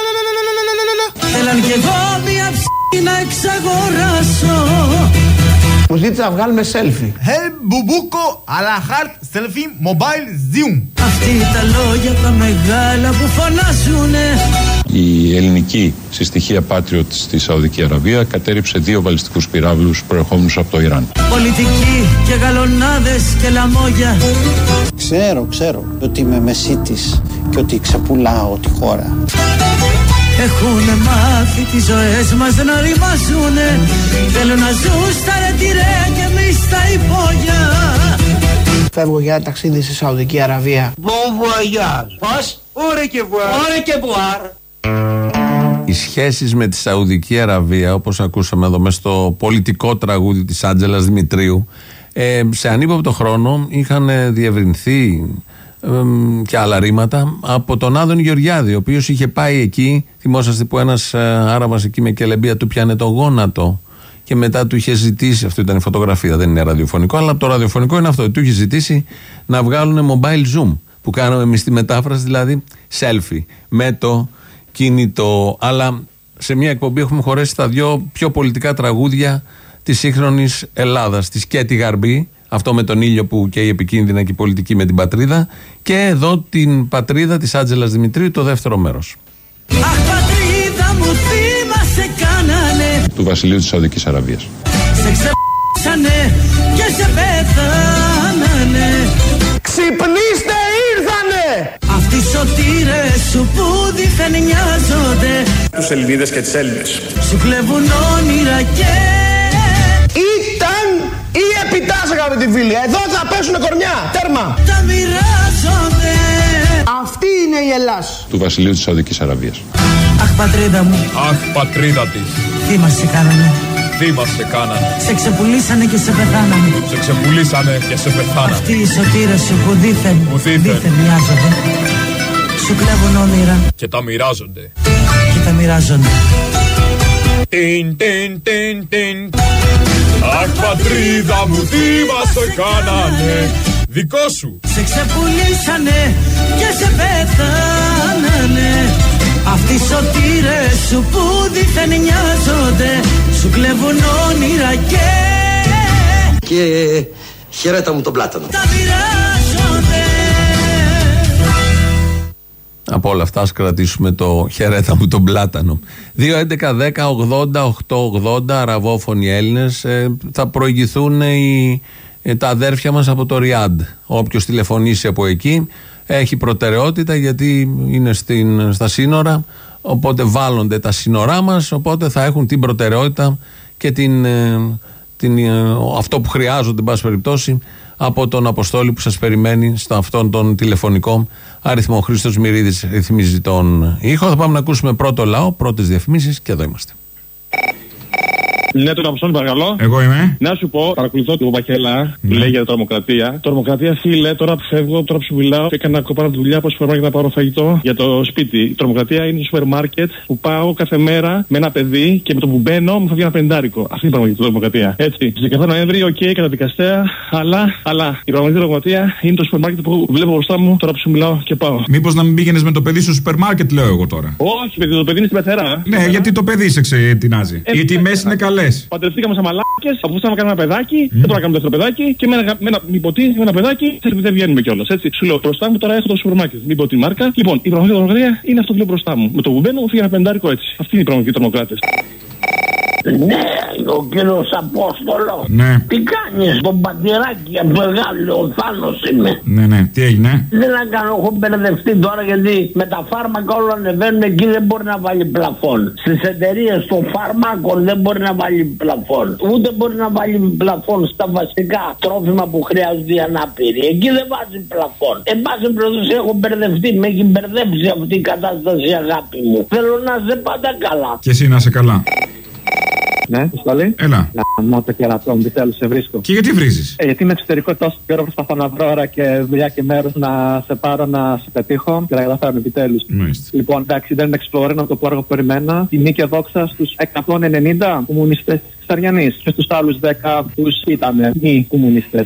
Θέλαν κι εγώ μια ψ*** να εξαγοράσω. Μου ζήτησε να βγάλουμε selfie. Hey, μπουμπούκο, αλλά χαρτ, selfie, mobile, zoom. Αυτή τα λόγια τα μεγάλα που φωνάζουνε. Η ελληνική συστοιχία Patriot στη Σαουδική Αραβία κατέριψε δύο βαλιστικούς πυράβλους προερχόμενους από το Ιράν. Πολιτικοί και γαλονάδες και λαμόγια. Ξέρω, ξέρω ότι είμαι μεσίτης και ότι ξεπουλάω τη χώρα. Έχουνε μάθει τις ζωές μας να ρημάζουνε. Θέλουν να ζουν στα ρετυρέα και εμείς στα υπόγεια. Φεύγω για ένα ταξίδι στη Σαουδική Αραβία. Bon voyage. Πώς? Ωρε και βουάρ. Ωρε και βουάρ. Οι σχέσεις με τη Σαουδική Αραβία, όπως ακούσαμε εδώ μέσα στο πολιτικό τραγούδι της Άντζελας Δημητρίου, ε, σε ανύποπτο χρόνο είχαν διευρυνθεί ε, και άλλα ρήματα από τον Άδων Γεωργιάδη, ο οποίος είχε πάει εκεί. Θυμόσαστε που ένας ε, Άραβας εκεί με κελεμπία του πιάνε το γόνατο και μετά του είχε ζητήσει, αυτό ήταν η φωτογραφία, δεν είναι ραδιοφωνικό, αλλά από το ραδιοφωνικό είναι αυτό, του είχε ζητήσει να βγάλουν mobile zoom, που κάναμε εμείς τη μετάφραση, δηλαδή selfie με το κινητό. Αλλά σε μια εκπομπή έχουμε χωρέσει τα δυο πιο πολιτικά τραγούδια της σύγχρονης Ελλάδας, τη Σκέτη Γαρμπή, αυτό με τον ήλιο που καίει επικίνδυνα και η πολιτική με την πατρίδα, και εδώ την πατρίδα της Άντζελας Δημητρίου, το δεύτερο μέρος. Αχ, πατρίδα μου, θύμα σε κάνανε. Του βασιλείου της Σαουδικής Αραβίας. Σε ξεπ***σανε και σε πέθανανε. Ξυπνήστε, ήρθανε! Αυτοί οι σωτήρες σου που δίθεν νοιάζονται. Τους Ελληνίδες και τις Έλληνες. Σου κλέβουν όνειρα και... Ήταν ή επιτάς, αγαπητοί φίλοι. Εδώ θα πέσουνε κορμιά. Τέρμα. Τα μοιράζονται. Αυτή είναι η Ελλάς. Του βασιλείου της Σαουδικής Αραβίας. Αχ, πατρίδα μου. Αχ, πατρίδα της. Θύμα σε κάνανε. Θύμα σε κάνανε. Σε ξεπουλήσανε και σε πεθάνανε. Σε ξεπουλήσανε και σε πεθάνανε. Αυτοί οι σωτήρες σου που δίθεν, που δίθεν, δίθεν μοιάζονται. Σου κλέβουν όνειρα. Και τα μοιράζονται. Και τα μοιράζονται. Τιν, τιν, τιν, τιν. Αχ, πατρίδα μου, θύμα σε κάνανε. Δικό σου. Σε ξεπουλήσανε και σε πεθάνανε. Αυτοί οι σωτήρες σου που δίθεν νοιάζονται. Σου κλέβουν όνειρα και... Και χαιρέτα μου τον πλάτανο. Τα μοιράζονται. Από όλα αυτά ας κρατήσουμε το χαιρέτα μου τον πλάτανο. δύο έντεκα δέκα ογδόντα οκτακόσια ογδόντα αραβόφωνοι Έλληνες. ε, θα προηγηθούν οι, ε, τα αδέρφια μας από το Ριάντ. Όποιος τηλεφωνήσει από εκεί έχει προτεραιότητα, γιατί είναι στην, στα σύνορα, οπότε βάλλονται τα σύνορά μας, οπότε θα έχουν την προτεραιότητα και την, την, αυτό που χρειάζονται, εν πάση περιπτώσει, από τον Αποστόλη που σας περιμένει στο αυτόν τον τηλεφωνικό αριθμό. Χρήστος Μυρίδης ρυθμίζει τον ήχο. Θα πάμε να ακούσουμε πρώτο λαό, πρώτες διαφημίσεις και εδώ είμαστε. Ναι, τον Αποστόλη, παρακαλώ. Εγώ είμαι. Να σου πω, παρακολουθώ την Παπαχέλα που λέει για τρομοκρατία. Τρομοκρατία, φίλε, τώρα που φεύγω, τώρα που σου μιλάω, έκανα ακόμα τη δουλειά από σούπερ μάρκετ να πάρω φαγητό για το σπίτι. Η τρομοκρατία είναι το σούπερ μάρκετ που πάω κάθε μέρα με ένα παιδί και με το που μπαίνω μου θα βγει ένα πεντάρικο. Αυτή είναι η πραγματική τρομοκρατία. Έτσι. Στις δεκαεφτά Νοέμβρη, οκ, okay, καταδικαστέα, αλλά, αλλά η πραγματική τρομοκρατία είναι το σούπερ μάρκετ που βλέπω μπροστά μου τώρα που σου μιλάω και πάω. Μήπως να μην πήγαινες με το παιδί στο σούπερ μάρκετ, λέω εγώ τώρα. Όχι, παιδί, το παιδί είναι στην πεθερά. Ναι, γιατί το παιδί σε ξετινάζει. Ε, οι τιμές είναι καλές. Παντρευτήκαμε σαν μαλάκες, αποφασίσαμε να κάνουμε ένα παιδάκι, mm. δεν μπορούμε να κάνουμε δεύτερο παιδάκι και με ένα, με ένα μηποτή, με ένα παιδάκι, δεν βγαίνουμε κιόλας. Έτσι, σου λέω μπροστά μου τώρα έχω το σούπερ μάρκετ, μην πω τη μάρκα. Λοιπόν, η πραγματική τρομοκρατία είναι αυτό που λέω μπροστά μου. Με το που μπαίνω μου φύγει ένα πεντάρικο έτσι. Αυτή είναι η πραγματική τρομοκράτες. Ναι, ο κύριος Απόστολο. Ναι. Τι κάνεις, τον πατηράκι μεγάλο, ο Θάνος είμαι. Ναι, ναι, τι έγινε? Δεν να κάνω, έχω μπερδευτεί τώρα γιατί με τα φάρμακα όλα ανεβαίνουν, εκεί δεν μπορεί να βάλει πλαφόν. Στις εταιρείες των φαρμάκων δεν μπορεί να βάλει πλαφόν. Ούτε μπορεί να βάλει πλαφόν στα βασικά τρόφιμα που χρειάζονται οι ανάπηροι. Εκεί δεν βάζει πλαφόν. Εν πάση περιπτώσει έχω μπερδευτεί, με έχει μπερδέψει αυτή η κατάσταση, αγάπη μου. Θέλω να είσαι πάντα καλά. Και εσύ να είσαι καλά. Ναι, Αποστολή. Έλα. Να μάθω και ρατώ, τι θέλω, σε βρίσκω. Και γιατί βρίζεις? Ε, γιατί είμαι εξωτερικό τόσο καιρό, προσπαθώ να βρω ώρα και δουλειά και μέρο να σε πάρω να σε πετύχω και να καταφέρω επιτέλους. Λοιπόν, εντάξει, δεν είναι Explorer, να το πω αργό που περιμένα. Τιμή και δόξα στους εκατόν ενενήντα κομμουνιστές της Ξαριανής και στους άλλους δέκα που ήταν μη κομμουνιστές.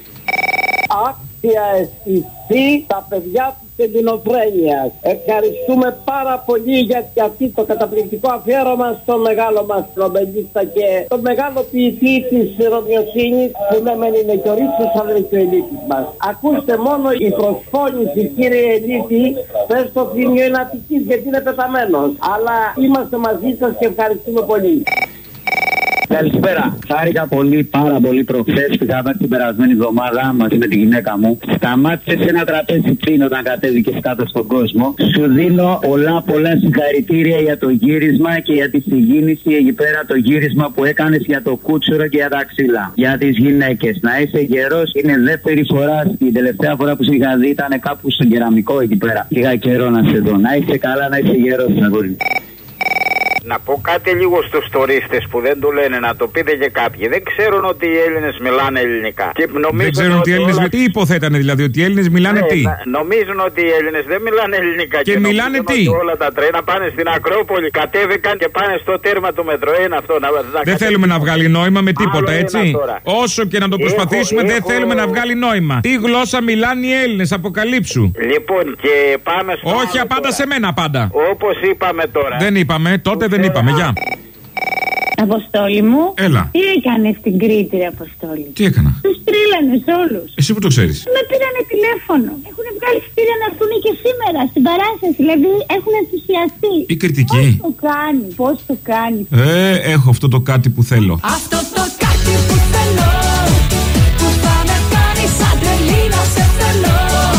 Άξια αισθητή τα παιδιά της Ελληνοφρένειας. Ευχαριστούμε πάρα πολύ για αυτό το καταπληκτικό αφιέρωμα στο μεγάλο μας τρομπεντίστα και το μεγάλο ποιητή της Ρωμιοσύνης που ναι μεν είναι και ο Ρίτσος αλλά είναι και ο Ελίτης μας. Ακούστε μόνο η προσφώνηση, κύριε Ελίτη, πες το Θήμιο είναι Αττικής γιατί είναι πεθαμένος. Αλλά είμαστε μαζί σας και ευχαριστούμε πολύ. Καλησπέρα. Χάρηκα πολύ, πάρα πολύ προχθές. Πήγαμε την περασμένη εβδομάδα μαζί με τη γυναίκα μου. Σταμάτησε σε ένα τραπέζι πριν όταν κατέβηκες κάτω στον κόσμο. Σου δίνω πολλά πολλά συγχαρητήρια για το γύρισμα και για τη συγκίνηση εκεί πέρα, το γύρισμα που έκανες για το κούτσουρο και για τα ξύλα. Για τις γυναίκες. Να είσαι γερός. Είναι δεύτερη φορά. Την τελευταία φορά που σε είχα δει ήταν κάπου στον κεραμικό εκεί πέρα. Είχα καιρό να σε δω. Να είσαι καλά, να είσαι γερός, αγόρι. Να πω κάτι λίγο στους τουρίστες που δεν το λένε, να το πείτε και κάποιοι. Δεν ξέρουν ότι οι Έλληνες μιλάνε ελληνικά. Και δεν ξέρουν ότι οι Έλληνες. Όλα... Τι υποθέτανε δηλαδή, ότι οι Έλληνες μιλάνε ναι, τι? Να, νομίζουν ότι οι Έλληνες δεν μιλάνε ελληνικά. Και, και μιλάνε τι? Όλα τα τρένα πάνε στην Ακρόπολη, κατέβηκαν και πάνε στο τέρμα του μετρό. Είναι αυτό. Να, να δεν κατέβηκαν. θέλουμε να βγάλει νόημα με τίποτα, άλλο έτσι. Όσο και να το προσπαθήσουμε, έχω, δεν έχω... θέλουμε να βγάλει νόημα. Τι γλώσσα μιλάνε οι Έλληνες, αποκαλύψου. Λοιπόν, και πάμε στο. Όχι, απάντα σε μένα, πάντα. Όπως είπαμε τώρα. Δεν είπαμε, τότε δεν είπαμε. Γεια. Αποστόλη μου, έλα. Τι έκανε στην Κρήτη, ρε Αποστόλη? Τι έκανα? Τους τρίλανες όλους. Εσύ που το ξέρεις? Με πήρανε τηλέφωνο. Έχουν βγάλει στήρια να έρθουν και σήμερα στην παράσταση. Δηλαδή έχουν ενθουσιαστεί. Η κριτική. Πώς το κάνει, πώς το κάνει. Ε, έχω αυτό το κάτι που θέλω. Αυτό το κάτι που θέλω, που θα με κάνει σαν τρελή να σε θέλω.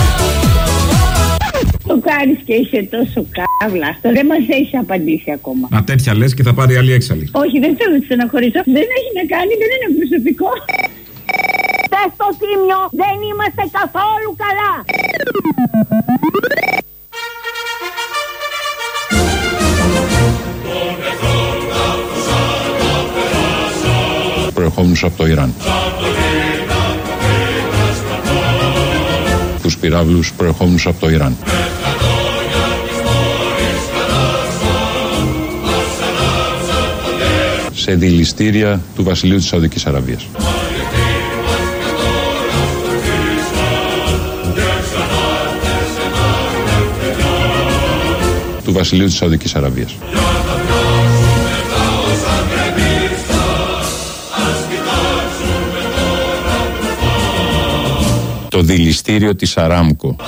Το κάνεις και είσαι τόσο κάβλα. Αυτό δεν μας έχεις απαντήσει ακόμα. Να τέτοια λες και θα πάρει άλλη έξαλλη. Όχι, δεν θέλω να στεναχωρήσω. Δεν έχει να κάνει, δεν είναι προσωπικό. Πες στο Θήμιο, δεν είμαστε καθόλου καλά. Προερχόμενους από το Ιράν. Τους πυράβλους προερχόμενους από το Ιράν. Σε δηληστήρια του βασιλείου της Σαουδικής Αραβίας. Του βασιλείου της Σαουδικής Αραβίας. Το δηληστήριο της Αράμκο.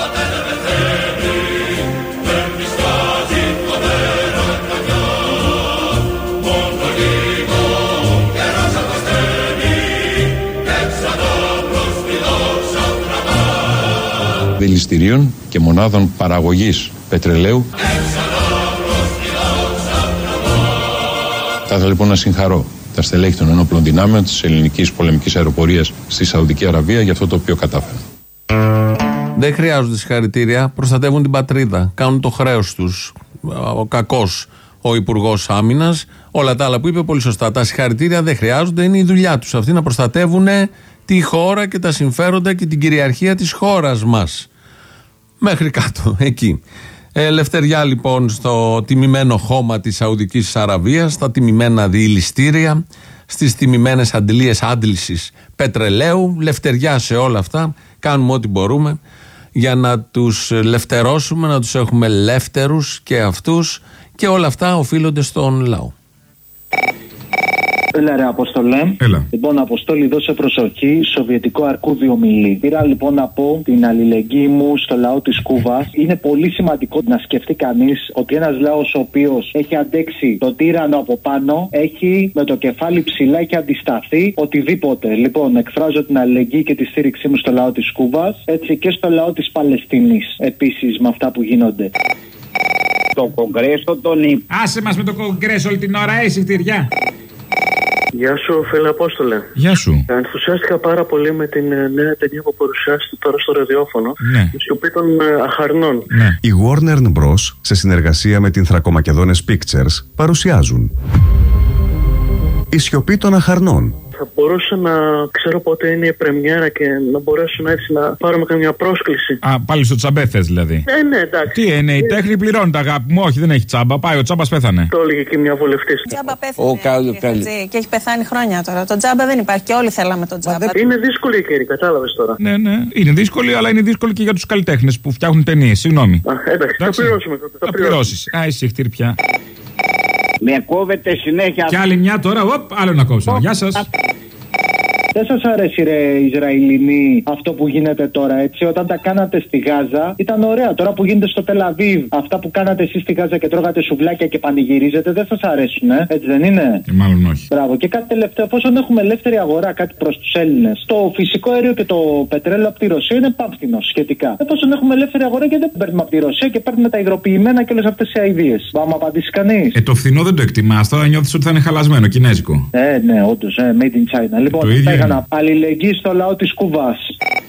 Δηληστηρίων και μονάδων παραγωγής πετρελαίου. Θα ήθελα λοιπόν να συγχαρώ τα στελέχη των ενόπλων δυνάμεων της ελληνικής πολεμικής αεροπορίας στη Σαουδική Αραβία για αυτό το οποίο κατάφεραν. Δεν χρειάζονται συγχαρητήρια, προστατεύουν την πατρίδα, κάνουν το χρέος τους. Ο κακός ο Υπουργός Άμυνας, όλα τα άλλα που είπε πολύ σωστά. Τα συγχαρητήρια δεν χρειάζονται, είναι η δουλειά τους αυτή να προστατεύουν τη χώρα και τα συμφέροντα και την κυριαρχία της χώρας μας. Μέχρι κάτω, εκεί. Ελευθεριά λοιπόν στο τιμημένο χώμα της Σαουδικής Αραβίας, στα τιμημένα διηληστήρια, στις τιμημένες αντλίες άντλησης πετρελαίου, λευτεριά σε όλα αυτά. Κάνουμε ό,τι μπορούμε για να τους λευτερώσουμε, να τους έχουμε ελεύθερους και αυτούς, και όλα αυτά οφείλονται στον λαό. Έλα ρε Αποστολέ. Έλα. Λοιπόν, Αποστόλη, δώσε προσοχή. Σοβιετικό αρκούδι ομιλεί. Πήρα λοιπόν να πω την αλληλεγγύη μου στο λαό της Κούβας. Είναι πολύ σημαντικό να σκεφτεί κανείς ότι ένας λαός ο οποίος έχει αντέξει τον τύρανο από πάνω, έχει με το κεφάλι ψηλά, έχει αντισταθεί οτιδήποτε. Λοιπόν, εκφράζω την αλληλεγγύη και τη στήριξή μου στο λαό της Κούβας, έτσι και στο λαό της Παλαιστίνης. Επίσης, με αυτά που γίνονται. Το Κογκρέσο τον είπε. Άσε μας με το Κογκρέσο όλη την ώρα, εσύ χτυριά. Γεια σου, φίλε Απόστολε. Γεια σου. Ενθουσιάστηκα πάρα πολύ με την ε, νέα ταινία που παρουσιάστηκε τώρα στο ραδιόφωνο. Ναι. Η σιωπή των ε, αχαρνών. Ναι. Η Warner Bros. Σε συνεργασία με την Θρακομακεδόνες Pictures παρουσιάζουν Η σιωπή των αχαρνών. Θα μπορούσα να ξέρω πότε είναι η πρεμιέρα και να μπορέσω να έτσι να πάρουμε καμιά πρόσκληση. Α, πάλι στο τσαμπέ θες δηλαδή. Ε, ναι, εντάξει. Τι είναι, η τέχνη πληρώνει, αγάπη μου. Όχι, δεν έχει τσάμπα. Πάει, ο τσάμπας πέθανε. Το έλεγε και μια βουλευτής. Τζάμπα πέθανε. Και έχει πεθάνει χρόνια τώρα. Το τζάμπα δεν υπάρχει και όλοι θέλαμε το τζάμπα. Είναι δύσκολη η καιρή, κατάλαβες τώρα. Ναι, ναι. Είναι δύσκολη, αλλά είναι δύσκολη και για τους καλλιτέχνες που φτιάχνουν ταινίες. Συγγνώμη. Α, εντάξει, εντάξει, θα πληρώσουμε τότε. Θα, θα πληρώσεις. Α, εσύ χτύρπια. Με κόβεται συνέχεια. Και άλλη μια τώρα, οπ, άλλο να κόψω. Γεια σας. Δεν σας αρέσει ρε Ισραηλινοί αυτό που γίνεται τώρα, έτσι? Όταν τα κάνατε στη Γάζα ήταν ωραία. Τώρα που γίνεται στο Τελαβίβ, αυτά που κάνατε εσείς στη Γάζα και τρώγατε σουβλάκια και πανηγυρίζετε, δεν σας αρέσουν, ε? Έτσι δεν είναι? Και μάλλον όχι. Μπράβο. Και κάτι τελευταίο, εφόσον έχουμε ελεύθερη αγορά, κάτι προς τους Έλληνες. Το φυσικό αέριο και το πετρέλαιο από τη Ρωσία είναι πάμφθηνο σχετικά. Εφόσον έχουμε ελεύθερη αγορά και δεν παίρνουμε από τη Ρωσία και παίρνουμε τα υγροποιημένα και όλες αυτές οι αηδίες. Θα μου απαντήσει κανείς? Ε, το φθηνό δεν το εκτιμάς. Τώρα νιώθεις ότι θα είναι χαλασμένο, κινέζικο. Ε, ναι, όντως, ε, made in China. Λοιπόν, αλληλεγγύη στο λαό της Κούβας.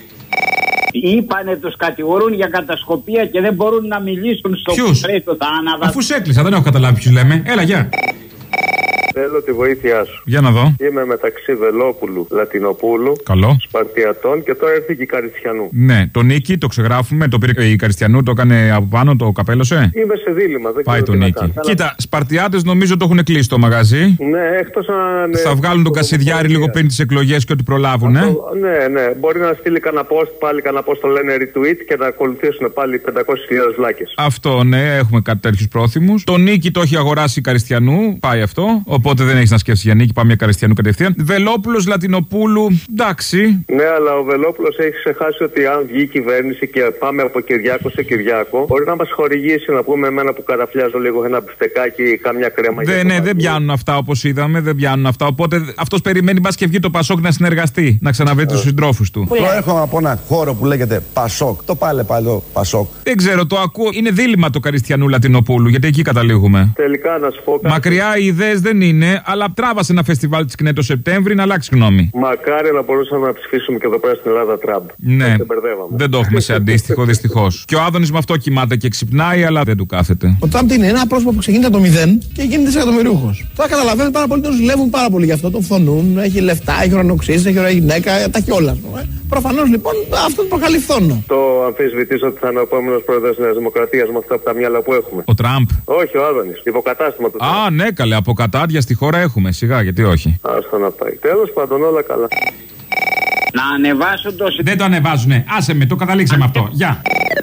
Είπανε, τους κατηγορούν για κατασκοπία και δεν μπορούν να μιλήσουν στο Κογκρέσο. Αφού σε έκλεισα, δεν έχω καταλάβει ποιους λέμε. Έλα, γεια. Θέλω τη βοήθειά σου. Για να δω. Είμαι μεταξύ Βελόπουλου, Λατινοπούλου, καλό, Σπαρτιατών και τώρα έρθει και η Καριστιανού. Ναι, τον Νίκη το ξεγράφουμε. Το πήρε η Καριστιανού, το έκανε από πάνω, το καπέλωσε. Είμαι σε δίλημμα, δεν πάει ξέρω τον τι Νίκη. να κάνω. Κοίτα, Σπαρτιάτες νομίζω το έχουν κλείσει το μαγαζί. Ναι, εκτός αν. Θα βγάλουν τον Κασιδιάρη λίγο πριν τις εκλογές και ό,τι προλάβουν, ε. Ναι, ναι. Μπορεί να στείλει κανένα post πάλι, κανένα post το λένε retweet και να ακολουθήσουν πάλι πεντακόσιες χιλιάδες βλάκες. Αυτό, ναι, έχουμε κάτι τέτοιους πρόθυμους. Το Νίκη το έχει αγοράσει η Καριστιανού, πάει αυτό. Οπότε δεν έχει να σκέφτεσαι για Νίκη, πάμε για Καριστιανού κατευθείαν. Βελόπουλος, Λατινοπούλου, εντάξει. Ναι, αλλά ο Βελόπουλος έχει ξεχάσει ότι αν βγει η κυβέρνηση και πάμε από Κυριάκο σε Κυριάκο, μπορεί να μας χορηγήσει, να πούμε εμένα που καραφλιάζω λίγο ένα μπιφτεκάκι, καμιά κρέμα. Δεν, ναι, δεν πιάνουν αυτά όπως είδαμε, δεν πιάνουν αυτά. Οπότε αυτός περιμένει μπας και βγει το Πασόκ να συνεργαστεί, να ξαναβρει τους συντρόφους του. Προέρχομαι από ένα χώρο που λέγεται Πασόκ. Το πάλε παλιό Πασόκ. Δεν ξέρω, το ακούω. Είναι δίλημμα το Καριστιανού Λατινοπούλου, γιατί εκεί καταλήγουμε. Τελικά να σου πω κάτι. Μακριά οι ιδέες δεν είναι, αλλά τράβασε ένα φεστιβάλ της ΚΝΕ το Σεπτέμβρη να αλλάξει γνώμη. Μακάρι να μπορούσαμε να ψηφίσουμε και εδώ πέρα στην Ελλάδα Τραμπ. Ναι, δεν το έχουμε σε αντίστοιχο δυστυχώς. Και ο Άδωνης με αυτό κοιμάται και ξυπνάει, αλλά δεν του κάθεται. Ο Τραμπ είναι ένα πρόσωπο που ξεκινάει από το μηδέν και γίνεται δισεκατομμυρίουχος. Τώρα καταλαβαίνετε πάρα πολύ, τον ζηλεύουν πάρα πολύ γι' αυτό. Τον φθονούν, έχει λεφτά, έχει ουρανοξύσει, έχει ωραία γυναίκα, τα έχει όλα. Προφανώς λοιπόν αυτό προκαλεί φθόνο. Το αμφισβητήσω ότι θα είναι ο επόμενος πρόεδρος της Νέας Δημοκρατίας με αυτά από τα μυαλά που έχουμε. Ο Τραμπ. Όχι, ο Άδωνης. Υποκατάστημα του Τραμπ. Α, ναι, καλέ, αποκατάδια στη χώρα έχουμε. Σιγά, γιατί όχι. Άστα να πάει. Τέλος πάντων, όλα καλά. Να ανεβάσουν το. Δεν το ανεβάζουνε. Άσε με, το καταλήξαμε αυτό. Γεια.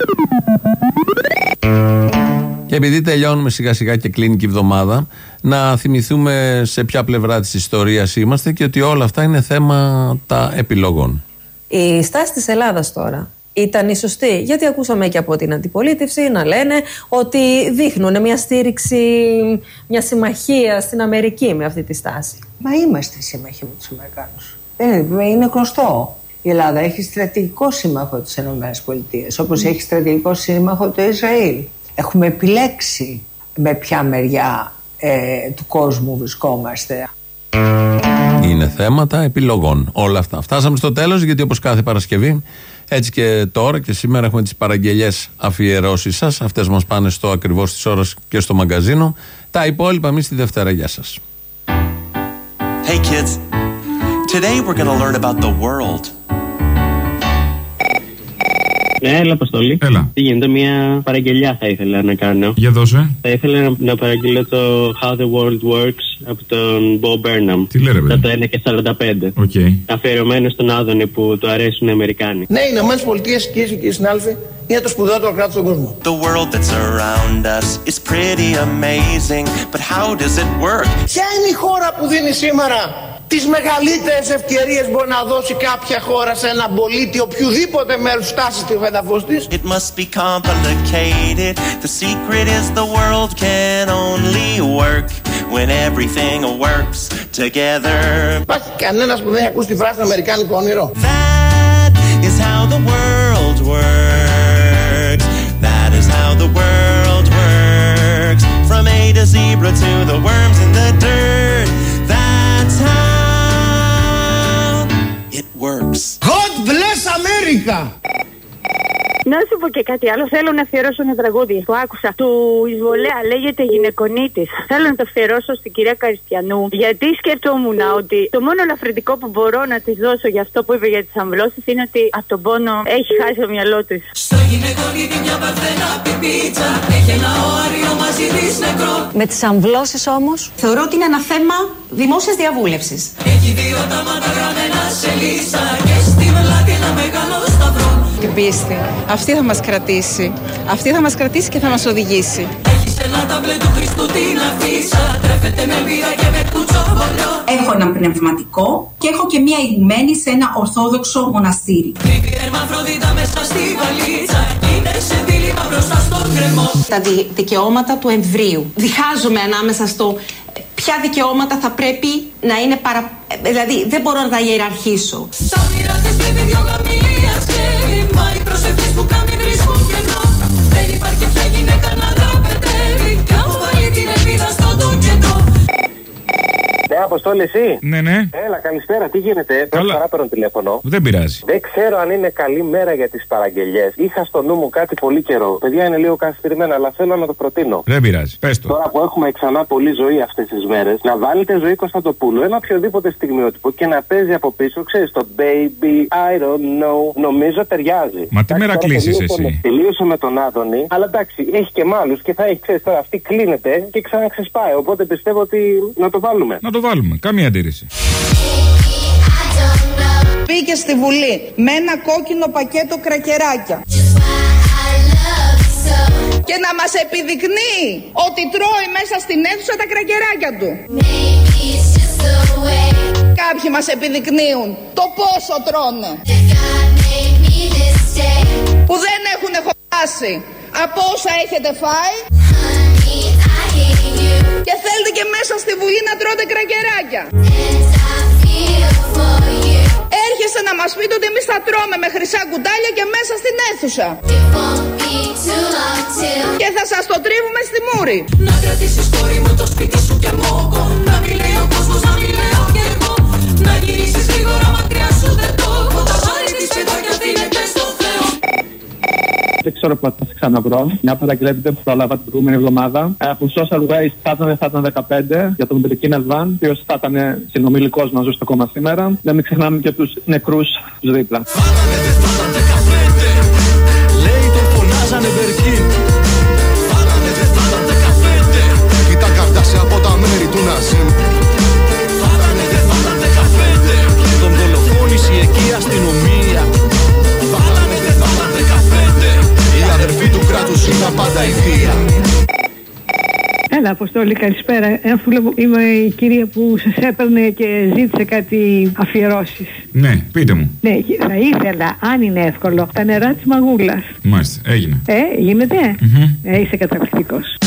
Και επειδή τελειώνουμε σιγά σιγά και κλείνει και η εβδομάδα, να θυμηθούμε σε ποια πλευρά της ιστορίας είμαστε και ότι όλα αυτά είναι θέματα επιλογών. Η στάση της Ελλάδας τώρα ήταν η σωστή, γιατί ακούσαμε και από την αντιπολίτευση να λένε ότι δείχνουν μια στήριξη, μια συμμαχία στην Αμερική με αυτή τη στάση. Μα είμαστε σύμμαχοι με τους Αμερικάνους. Είναι, είναι γνωστό. Η Ελλάδα έχει στρατηγικό σύμμαχο τις ΗΠΑ, όπως έχει στρατηγικό σύμμαχο το Ισραήλ. Έχουμε επιλέξει με ποια μεριά ε, του κόσμου βρισκόμαστε. Είναι θέματα επιλογών όλα αυτά. Φτάσαμε στο τέλος, γιατί όπως κάθε Παρασκευή, έτσι και τώρα και σήμερα έχουμε τις παραγγελιές αφιερώσεις σας. Αυτές μας πάνε στο ακριβώς της ώρας και στο μαγκαζίνο. Τα υπόλοιπα εμείς τη Δευτέρα. Γεια σας. Hey kids, today we're going to learn about the world. Ε, έλα, Αποστολή. Έλα. Τι γίνεται, μια παραγγελιά θα ήθελα να κάνω. Για δώσε. Θα ήθελα να, να παραγγείλω το How the World Works από τον Bob Burnham. Τι λέει, ρε, το ένα και σαράντα πέντε. Okay. Αφιερωμένο στον Άδωνη που του αρέσουν οι Αμερικάνοι. Ναι, οι Ηνωμένες Πολιτείες, κυρίες και κύριοι συνάδελφοι, είναι το σπουδαιότερο κράτος στον κόσμο. The world that's around us is pretty amazing, but how does it work? Ποια είναι η χώρα που δίνει σήμερα τις μεγαλύτερες ευκαιρίες μπορεί να δώσει κάποια χώρα σε έναν πολίτη οποιοδήποτε μέρους φτάσει στο έδαφος της? It must be complicated. The secret is the world can only work when everything works together. Υπάρχει κανένας που δεν έχει ακούσει τη φράση αμερικάνικο όνειρο? That is how the world works. That is how the world works. From A to zebra to the worms in the dirt. That's how it works. God bless America! Να σου πω και κάτι άλλο. Θέλω να αφιερώσω ένα τραγούδι που άκουσα του Εισβολέα. Λέγεται Γυναικονίτης. Θέλω να το αφιερώσω στην κυρία Καριστιανού. Γιατί σκεφτόμουν ότι το μόνο ελαφρυντικό που μπορώ να τη δώσω για αυτό που είπε για τις αμβλώσεις είναι ότι από τον πόνο έχει χάσει το μυαλό της. Στο γυναικονίτη μια παρθένα πιπίτσα. Έχει ένα όαριο μαζί της νεκρό. Με τις αμβλώσεις όμως θεωρώ ότι είναι ένα θέμα δημόσιας διαβούλευσης. Έχει δύο τάματα γραμμένα σε λίστα και στη μελάτη ένα μεγάλο σταυρό. Την πίστη. Αυτή θα μας κρατήσει. Αυτή θα μας κρατήσει και θα μας οδηγήσει. Έχεις ένα ταμπλέ του Χριστού την αφίσα. Τρέφεται με βία και με κουτσοβολιό. Έχω έναν πνευματικό και έχω και μία ηγουμένη σε ένα ορθόδοξο μοναστήρι. Κρύβει ερμαφροδίτα μέσα στη βαλίτσα. Είναι σε δίλημα μπροστά στον κρεμό. Τα δι- δικαιώματα του εμβρίου. Διχάζομαι ανάμεσα στο ποια δικαιώματα θα πρέπει να είναι παρα... Δηλαδή δεν μπορώ να τα ιεραρχήσω. Στα μοίρα της βλέπει δυο γαμιλίας και μα οι προσευχές που κάνει βρίσκουν κενό. Δεν υπάρχει πια γυναίκα να τραπετεύει κι αν βάλει την ελπίδα στο του κεντό. Ναι, Αποστόλη, εσύ. Ναι, ναι. Έλα, καλησπέρα, τι γίνεται? Πρώτη φορά παίρνω τηλέφωνο. Δεν πειράζει. Δεν ξέρω αν είναι καλή μέρα για τις παραγγελιές. Είχα στο νου μου κάτι πολύ καιρό. Παιδιά, είναι λίγο καθυστερημένα, αλλά θέλω να το προτείνω. Δεν πειράζει. Πες το. Τώρα που έχουμε ξανά πολύ ζωή αυτές τις μέρες, να βάλετε Ζωή Κωνσταντοπούλου ένα οποιοδήποτε στιγμιότυπο και να παίζει από πίσω, ξέρεις, το Baby, I don't know. Νομίζω ταιριάζει. Μα τι μέρα κλείσεις εσύ? Τελείωσε με τον Άδωνη, αλλά εντάξει, έχει και μάλους και θα έχει, ξέρεις, τώρα αυτή κλείνεται και ξαναξεσπάει. Οπότε πιστεύω ότι να το βάλουμε. Να το βάλουμε. Καμία αντίρρηση. Πήγε στη Βουλή με ένα κόκκινο πακέτο κρακεράκια και να μας επιδεικνύει ότι τρώει μέσα στην αίθουσα τα κρακεράκια του. Κάποιοι μας επιδεικνύουν το πόσο τρώνε, που δεν έχουν χωράσει από όσα έχετε φάει και θέλετε και μέσα στη Βουλή να τρώτε κρακεράκια. Έρχεσαι να μας πείτε ότι εμείς θα τρώμε με χρυσά κουτάλια και μέσα στην αίθουσα και θα σας το τρίβουμε στη μούρη. Να κρατήσεις κόρη μου το σπίτι σου και μόκο. Να μιλάει ο κόσμος, να μιλάω κι εγώ. Να γυρίσεις γρήγορα μακριά σου δεν το έχω. Τα πάρει της παιδάκια δίνεται στο Θεό. Δεν ξέρω πότε θα σε ξαναβρω. Μια παραγγελία που πρόλαβα την προηγούμενη εβδομάδα. Από Social Waste θα ήταν, θα ήταν δεκαπέντε για τον Μπελικίν Ελβάν, ο οποίος θα ήταν συνομιλικός μας ζω ακόμα σήμερα. Να μην ξεχνάμε και τους νεκρούς τους δίπλα. Λέει τον φωνάζανε Μπερκίν. Φάλανε δεν θα ήταν δεκαπέντε. Κοίτα καρτάσαι από τα μέρη του Ναζίμ. Φάλανε δεν θα ήταν δεκαπέντε. Τον δολοφόνησε εκεί η αστυνομία. Φάλανε δεν θα ήταν δεκαπέντε. Οι αδερφοί του κράτους ήταν πάντα η θεία. Έλα, Αποστόλη, καλησπέρα. Αφού είμαι η κυρία που σας έπαιρνε και ζήτησε κάτι αφιερώσεις. Ναι, πείτε μου. Ναι, θα ήθελα, αν είναι εύκολο, τα νερά της Μαγούλας. Μάλιστα, έγινε. Ε, γίνεται. Mm-hmm. Ε, είσαι καταπληκτικός.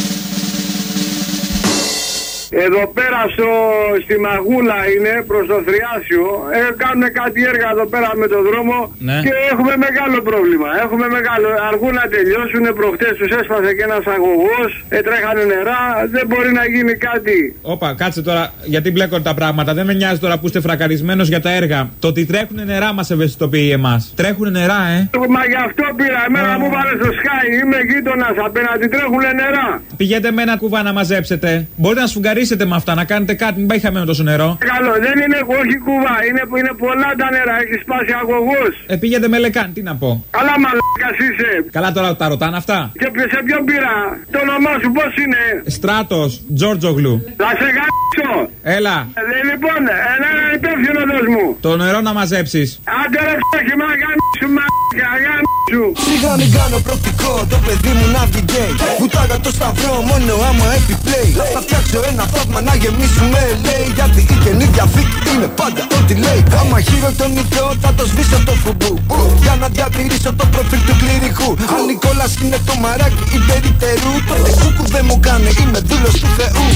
Εδώ πέρα στο, στη Μαγούλα είναι προς το Θριάσιο. Ε, κάνουν κάτι έργα εδώ πέρα με το δρόμο, ναι. Και έχουμε μεγάλο πρόβλημα. Έχουμε μεγάλο. Αργούν να τελειώσουν. Προχτές τους έσπασε και ένας αγωγός. Ε, τρέχανε νερά. Δεν μπορεί να γίνει κάτι. Όπα, κάτσε τώρα, γιατί μπλέκονται τα πράγματα. Δεν με νοιάζει τώρα που είστε φρακαρισμένος για τα έργα. Το ότι τρέχουν νερά μας ευαισθητοποιεί εμάς. Τρέχουν νερά, ε. Μα γι' αυτό πήρα. Εμένα μου βάλε στο Sky. Είμαι γείτονας απέναντι. Τρέχουν νερά. Πηγαίνετε με ένα κουβά να μαζέψετε. Μπορείτε να σφουγγαρίσετε σταματήσετε με αυτά, να κάνετε κάτι, μην πάει χαμένο τόσο νερό. Καλό, δεν είναι όχι κουβά, είναι, είναι πολλά τα νερά, έχει σπάσει αγωγός. Ε, πήγαινε με λεκάν, τι να πω. Καλά, μαλάκας είσαι. Καλά, τώρα τα ρωτάνε αυτά. Και σε ποιον πήρα, το όνομά σου πώς είναι? Στράτος, Τζόρτζογλου. Θα σε γάμψω. Έλα. Ε, λοιπόν, ένα υπεύθυνο δώσ' μου. Το νερό να μαζέψεις. Άντε ρε φτώχη, μα γάμψου, μα γάμψου. Σιγά μην κάνω προοπτικό, το παιδί μου να βγει γκέι. Βουτάγα το σταυρό μόνο άμα επιπλέει. Θα φτιάξω ένα θαύμα να γεμίσουμε, λέει. Γιατί η Καινή Διαθήκη είναι πάντα ό,τι λέει. Άμα χείρο τον ιδεό θα το σβήσω το φουμπού. Για να διατηρήσω το προφίλ του κληρικού. Αν Νικόλας είναι το μαράκι υπερητερού, τότε κούκου δεν μου κάνει, είμαι δούλος του Θεού.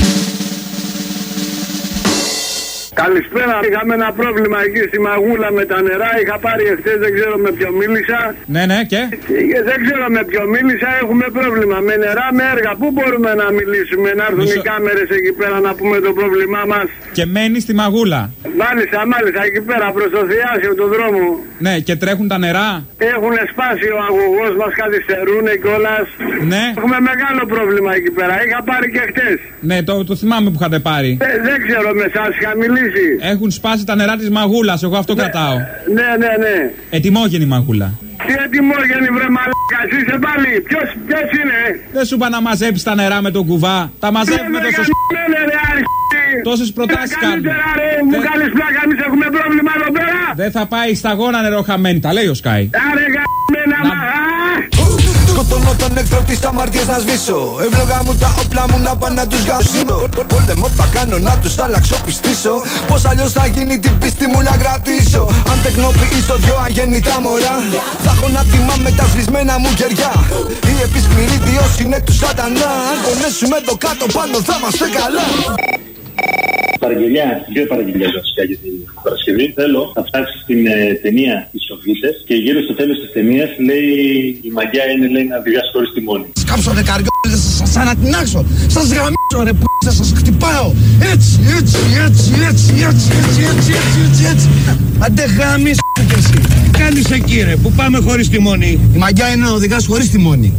Καλησπέρα. Είχαμε ένα πρόβλημα εκεί στη Μαγούλα με τα νερά. Είχα πάρει εχθές, δεν ξέρω με ποιο μίλησα. Ναι, ναι, και. Δεν ξέρω με ποιο μίλησα. Έχουμε πρόβλημα με νερά, με έργα. Πού μπορούμε να μιλήσουμε, να έρθουν Μισο... οι κάμερες εκεί πέρα να πούμε το πρόβλημά μας? Και μένει στη Μαγούλα. Μάλιστα, μάλιστα, εκεί πέρα προς το Θιάσιο του δρόμου. Ναι, και τρέχουν τα νερά. Έχουν σπάσει ο αγωγός μας, καθυστερούν κιόλας. Ναι. Έχουμε μεγάλο πρόβλημα εκεί πέρα. Είχα πάρει και χτες. Ναι, το, το θυμάμαι που είχατε πάρει. Ε, δεν ξέρω, με εσάς είχα μιλήσει. Έχουν σπάσει τα νερά της Μαγούλας, εγώ αυτό ναι, κρατάω. Ναι, ναι, ναι. Ετοιμόγενη Μαγούλα. Τι ετοιμόγενη βρε μαλάκας, είσαι πάλι. Ποιος, ποιος είναι? Δεν σου είπα να μαζέψεις τα νερά με τον κουβά. Τα μαζεύουμε τόσο σ... Τόσες προτάσεις κάνουμε. Μου κάνεις πλάκα, εμείς έχουμε πρόβλημα εδώ πέρα. Δεν θα πάει σταγόνα νερό χαμένη, τα λέει ο Σκάι. Άρε γαμμένα μα. Σκοτώνω τον εχθρό της αμαρτίας να σβήσω. Εύλογα μου τα όπλα μου να πάω να τους γαψίσω. Πόλεμο θα κάνω να τους αλλάξω πιστήσω. Πως αλλιώς θα γίνει την πίστη μου να κρατήσω. Αν τεκνοποιήσω δυο αγέννητα μωρά, θα έχω να θυμάμαι τα σβησμένα μου κεριά. Η επισκληρή διός είναι του σατανά. Αν πονέσουμε εδώ κάτω πάνω θα είμαστε καλά. Παραγγελιά, δύο παραγγελιές βασικά για την Παρασκευή. Θέλω να φτάσει στην ε, ταινία «Οι Σοβίτες» και γύρω στο τέλος της ταινίας λέει η μαγιά είναι λέει να οδηγάς χωρίς τιμόνι. Σκάψω ρε καριόλες, σας ανατινάξω, σας γαμίσω ρε που σας χτυπάω. Έτσι, έτσι, έτσι, έτσι, έτσι, έτσι, έτσι, έτσι, έτσι, έτσι. Αντε γαμίσω και εσύ. Τι κάνεις εκεί ρε που πάμε χωρίς τιμόνι? Η μαγιά είναι να οδηγάς χωρίς τιμόνι.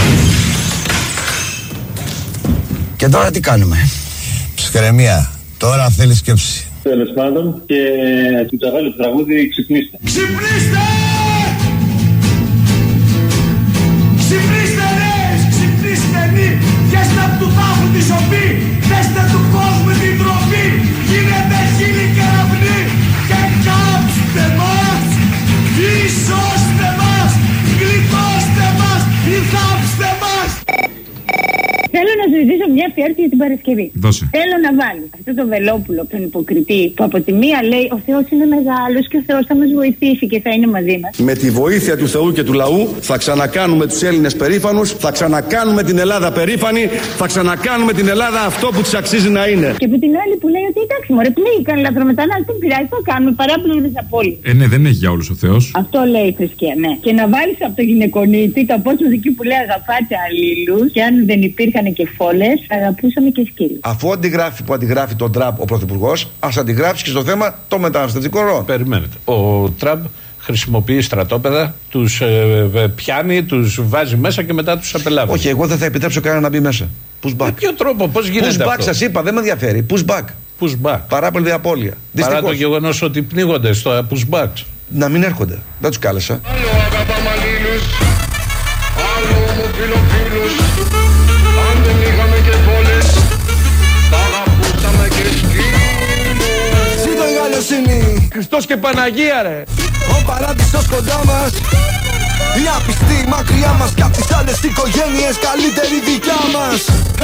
Και τώρα τι κάνουμε? Ψυχραιμία. Τώρα θέλει σκέψη. Τέλος πάντων, και του τσαβάλει το τραγούδι «Ξυπνήστε». Ξυπνήστε! Ξυπνήστε ρε! Ξυπνήστε νη! Πιέστε απ' του τάφου τη σοπή! Δέστε του κόσμου την τροπή! Γίνετε χείλη κεραυνή! Και κάψτε μας! Ισώστε μας! Γλιτώστε μας! Ή θάψτε μας! Θέλω να σου ζητήσω μια αφιέρωση για την Παρασκευή. Δώσε. Θέλω να βάλει αυτό το Βελόπουλο, τον υποκριτή, που από τη μία λέει ο Θεός είναι μεγάλος και ο Θεός θα μας βοηθήσει και θα είναι μαζί μας. Με τη βοήθεια του Θεού και του λαού θα ξανακάνουμε τους Έλληνες περήφανους, θα ξανακάνουμε την Ελλάδα περήφανη, θα ξανακάνουμε την Ελλάδα αυτό που της αξίζει να είναι. Και από την άλλη που λέει ότι εντάξει, μωρέ, πνίγηκαν λαθρομετανάστες, δεν πειράζει, θα κάνουμε παράπλευρες απόλυτες. Ε, ναι, δεν έχει για όλους ο Θεός. Αυτό λέει η θρησκεία, ναι. Και να βάλεις από το γυναικονίτη το απόσπασμα εκεί που λέει αγαπάτε αλλήλους και αν δεν υπήρχαν και φόλες, αγαπούσαμε και σκύλους. Αφού αντιγράφει που αντιγράφει τον Τραμπ ο Πρωθυπουργός, ας αντιγράψει και στο θέμα το μεταναστευτικό ροό. Περιμένετε. Ο Τραμπ χρησιμοποιεί στρατόπεδα, τους ε, πιάνει, τους βάζει μέσα και μετά τους απελάβει. Όχι, εγώ δεν θα επιτρέψω κανένα να μπει μέσα. Push back. Με ποιο τρόπο, πώς γίνεται push back, αυτό? σας είπα, δεν με ενδιαφέρει. Push back. Push back. Παράπλευρη απώλεια. Παρά δυστυχώς. το γεγονός ότι πνίγονται στο push back. Να μην έρχονται. Δεν τους κάλεσα. Άλλο αγαπάμε αλλήλους, άλλο ομοφιλοφίλους. Αν δεν είχαμε και φόλες, θα αγαπούσαμε και σκύλους. Ζήτω η καλοσύνη, Χριστός και Παναγία ρε. ο παράδεισος κοντά μας. Η απιστή μακριά μας κι απ' τις άλλες οικογένειες καλύτερη δικιά μας.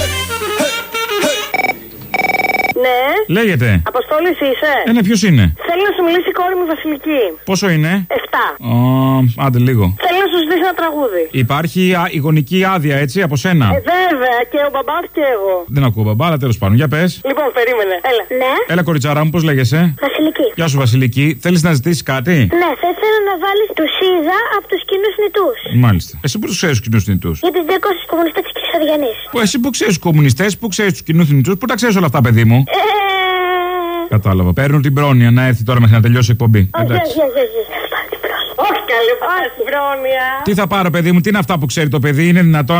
Ναι. Λέγεται. Αποστόλης είσαι? Ε, ναι, ποιος είναι? Θέλει να σου μιλήσει η κόρη μου Βασιλική. Πόσο είναι? Εφτά. Ω, άντε λίγο. Θέλει να σου ζητήσει ένα τραγούδι. Υπάρχει α, η γονική άδεια, έτσι, από σένα. Ε, βέβαια, και ο μπαμπάς και εγώ. Δεν ακούω μπαμπά, αλλά τέλος πάντων. Για πες. Λοιπόν, περίμενε. Έλα. Ναι. Έλα, κοριτσάρα μου, πώς λέγεσαι? Βασιλική. Γεια σου, Βασιλική. Θέλεις να ζητήσεις κάτι? Ναι, θα ήθελα να βάλεις του ΣΥΔΑ από τους κοινούς νητούς. Μάλιστα. Εσύ που τους ξέρεις τους κοινούς νητούς? Για τους διακόσιους κομμουνιστές της Κεσαριανής. Που εσύ που ξέρεις τους κομμουνιστές, που ξέρεις τους κοινούς νητούς, που τα ξέρεις όλα αυτά, παιδί μου. Ε... Κατάλαβα. Παίρνουν την πρόνοια να έρθει τώρα μέχρι να τελειώσει η εκπομπή. Όχι, όχι, όχι. Όχι, καλή, πάρε την πρόνοια. Τι θα πάρω, παιδί μου, τι είναι αυτά που ξέρει το παιδί, είναι δυνατόν? Θέλω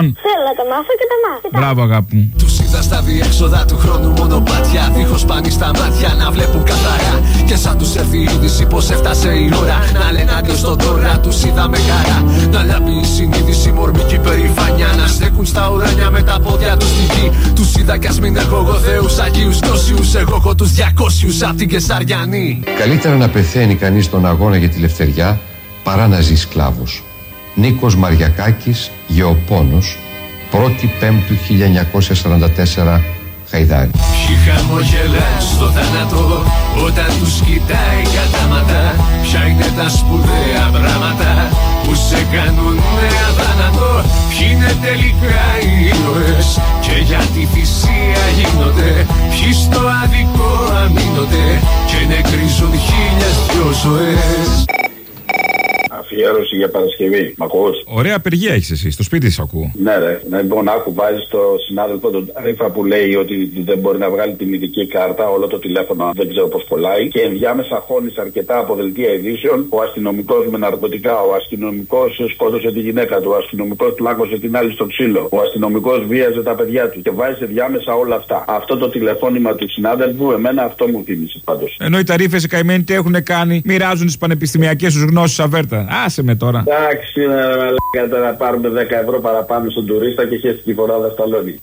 αλλά τα μάθω και τα μάθω. Μπράβο, αγάπη μου. Τους είδα στα διέξοδα του χρόνου μονοπάτια. Δίχως πάνει στα μάτια να βλέπουν καθαρά. Και σαν τους έρθει η είδηση πως έφτασε η ώρα να λένε αντίο στον τώρα. Τους είδα με χαρά να λάμπει η συνείδηση, μορμική περηφάνεια. Να στέκουν στα ουράνια με τα πόδια τους στη γη. Τους είδα κι ας μην έχω εγώ θεούς αγίους τόσιους. Εγώ έχω τους διακόσιους απ' την Κεσαριανή. Καλύτερα να πεθαίνει κανείς στον αγώνα για τη λευτεριά παρά να ζει σκλάβος. Νίκος Μαριακάκης, Γεωπόνος, πρώτη Πέμπτου χίλια εννιακόσια σαράντα τέσσερα, Χαϊδάρη. Ποιοι χαμογελάνε στο θάνατο όταν τους κοιτάει κατάματα. Ποια είναι τα σπουδαία πράγματα που σε κάνουνε αδάνατο. Ποιοι είναι τελικά οι ήρωες και για τη θυσία γίνονται. Ποιοι στο αδικό αμήνονται και νεκρίζουν χίλιες δυο ζωές. Αφιέρωση για Παρασκευή. Μ' ακούς? Ωραία απεργία έχεις εσύ, στο σπίτι σου ακούω. Ναι, ρε. Λοιπόν, άκου, βάζει το συνάδελφο τον Ρίφα που λέει ότι δεν μπορεί να βγάλει την ειδική κάρτα. Όλο το τηλέφωνο δεν ξέρω πώς κολλάει. Και ενδιάμεσα χώνει αρκετά από δελτία ειδήσεων. Ο αστυνομικός με ναρκωτικά. Ο αστυνομικός σκότωσε τη γυναίκα του. Ο αστυνομικός πλάκωσε την άλλη στο ξύλο. Ο αστυνομικός βίαζε τα παιδιά του. Και βάζει ενδιάμεσα όλα αυτά. Αυτό το τηλεφώνημα του συνάδελφου, εμένα αυτό μου θύμισε πάντως. Ενώ οι ταρίφες οι καημένοι τι έχουν κάνει, μοιράζουν τις πανεπιστημιακές τους γνώσεις αβέρτα. Άσε με τώρα. Εντάξει, να, να πάρουμε δέκα ευρώ παραπάνω στον τουρίστα και χέστηκε η φοράδα στα λόνι.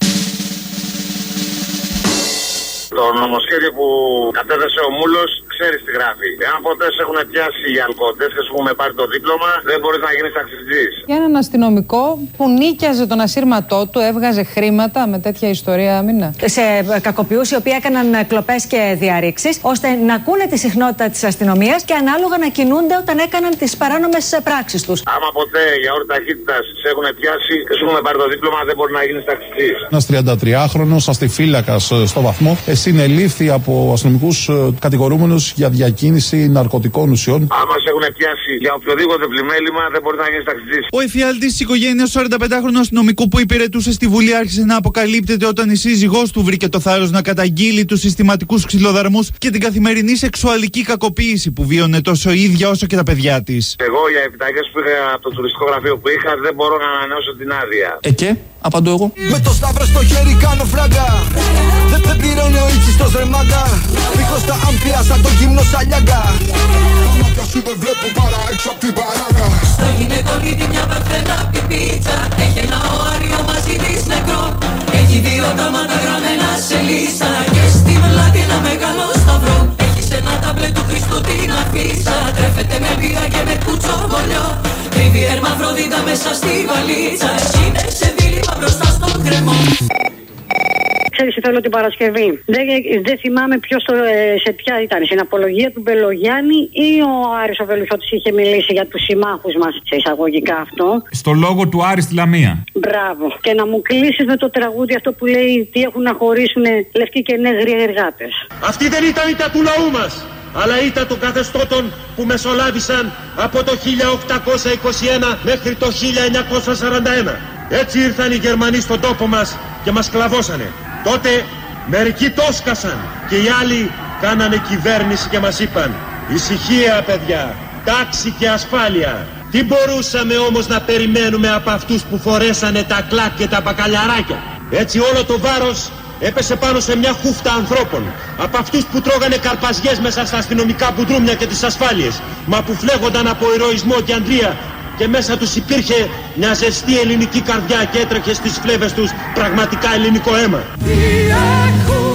Το νομοσχέδιο που κατέθεσε ο Μούλος, ξέρεις τι γράφει. Εάν ποτέ σε έχουν πιάσει οι αλκοοτές και σου έχουν πάρει το δίπλωμα, δεν μπορείς να γίνεις ταξιτζής. Για έναν αστυνομικό που νίκιαζε τον ασύρματό του, έβγαζε χρήματα με τέτοια ιστορία, άμυνα. Σε κακοποιούς οι οποίοι έκαναν κλοπές και διαρρήξεις, ώστε να ακούνε τη συχνότητα της αστυνομίας και ανάλογα να κινούνται όταν έκαναν τις παράνομες πράξεις τους. Άμα ποτέ για όρη ταχύτητας σε έχουν πιάσει και σου έχουν πάρει το δίπλωμα, δεν μπορεί να γίνεις ταξιτζής. Ένας τριαντατριάχρονος αστιφύλακας στο βαθμό συνελήφθη από αστυνομικούς κατηγορούμενους για διακίνηση ναρκωτικών ουσιών. Άμα σε έχουν πιάσει για οποιοδήποτε πλημέλημα, δεν μπορεί να γίνει ταξιτζής. Ο εφιάλτης της οικογένειας σαρανταπεντάχρονου αστυνομικού που υπηρετούσε στη Βουλή άρχισε να αποκαλύπτεται όταν η σύζυγός του βρήκε το θάρρος να καταγγείλει τους συστηματικούς ξυλοδαρμούς και την καθημερινή σεξουαλική κακοποίηση που βίωνε τόσο η ίδια όσο και τα παιδιά της. Εγώ για επιταγές που είχα από το τουριστικό γραφείο που είχα, δεν μπορώ να ανανεώσω την άδεια. Ε, και, απαντώ εγώ. Με το σταύρο στο χέρι κάνω φράγκα. Δεν δεν πληρώνει ο ίτσις στο στρεμάγκα. Δίχως τα άμπια σαν το γύμνο σαλιάγκα. Τα μάτια σου δεν βλέπουν παρά έξω απ' την παράγκα. Στο γυναικολίτη μια παρθένα πιπίτσα. Έχει ένα οάριο μαζί της νεκρό. Έχει δύο τάματα γραμμένα σε λίστα. Και στη μελάτη ένα μεγάλο σταυρό. Έχει σε ένα ταμπλέ του Χριστού την αφίσα. Τρέφεται με πίγα και με κουτσομπολιό. Τρίβει ερμαφροδίτα μέσα στη βαλίτσα. Είναι σε δίλημα μπροστά στον κρεμό. Ξέρεις, θέλω την Παρασκευή. Δεν, δεν θυμάμαι ποιος το, σε ποια ήταν. Στην απολογία του Μπελογιάννη ή ο Άρης ο Βελουχιώτης είχε μιλήσει για τους συμμάχους μας, σε εισαγωγικά αυτό. Στο λόγο του Άρη στη Λαμία. Μπράβο. Και να μου κλείσεις με το τραγούδι αυτό που λέει τι έχουν να χωρίσουν λευκοί και νέγριοι εργάτες. Αυτή δεν ήταν ήττα του λαού μας, αλλά ήττα των καθεστώτων που μεσολάβησαν από το χίλια οκτακόσια είκοσι ένα μέχρι το χίλια εννιακόσια σαράντα ένα. Έτσι ήρθαν οι Γερμανοί στον τόπο μας και μας σκλαβώσανε. Τότε μερικοί το σκασαν και οι άλλοι κάνανε κυβέρνηση και μας είπαν ησυχία παιδιά, τάξη και ασφάλεια. Τι μπορούσαμε όμως να περιμένουμε από αυτούς που φορέσανε τα κλάκ και τα μπακαλιαράκια. Έτσι όλο το βάρος έπεσε πάνω σε μια χούφτα ανθρώπων. Από αυτούς που τρώγανε καρπαζιές μέσα στα αστυνομικά μπουντρούμια και τις ασφάλειες, μα που φλέγονταν από ηρωισμό και αντρία. Και μέσα τους υπήρχε μια ζεστή ελληνική καρδιά και έτρεχε στις φλέβες τους πραγματικά ελληνικό αίμα.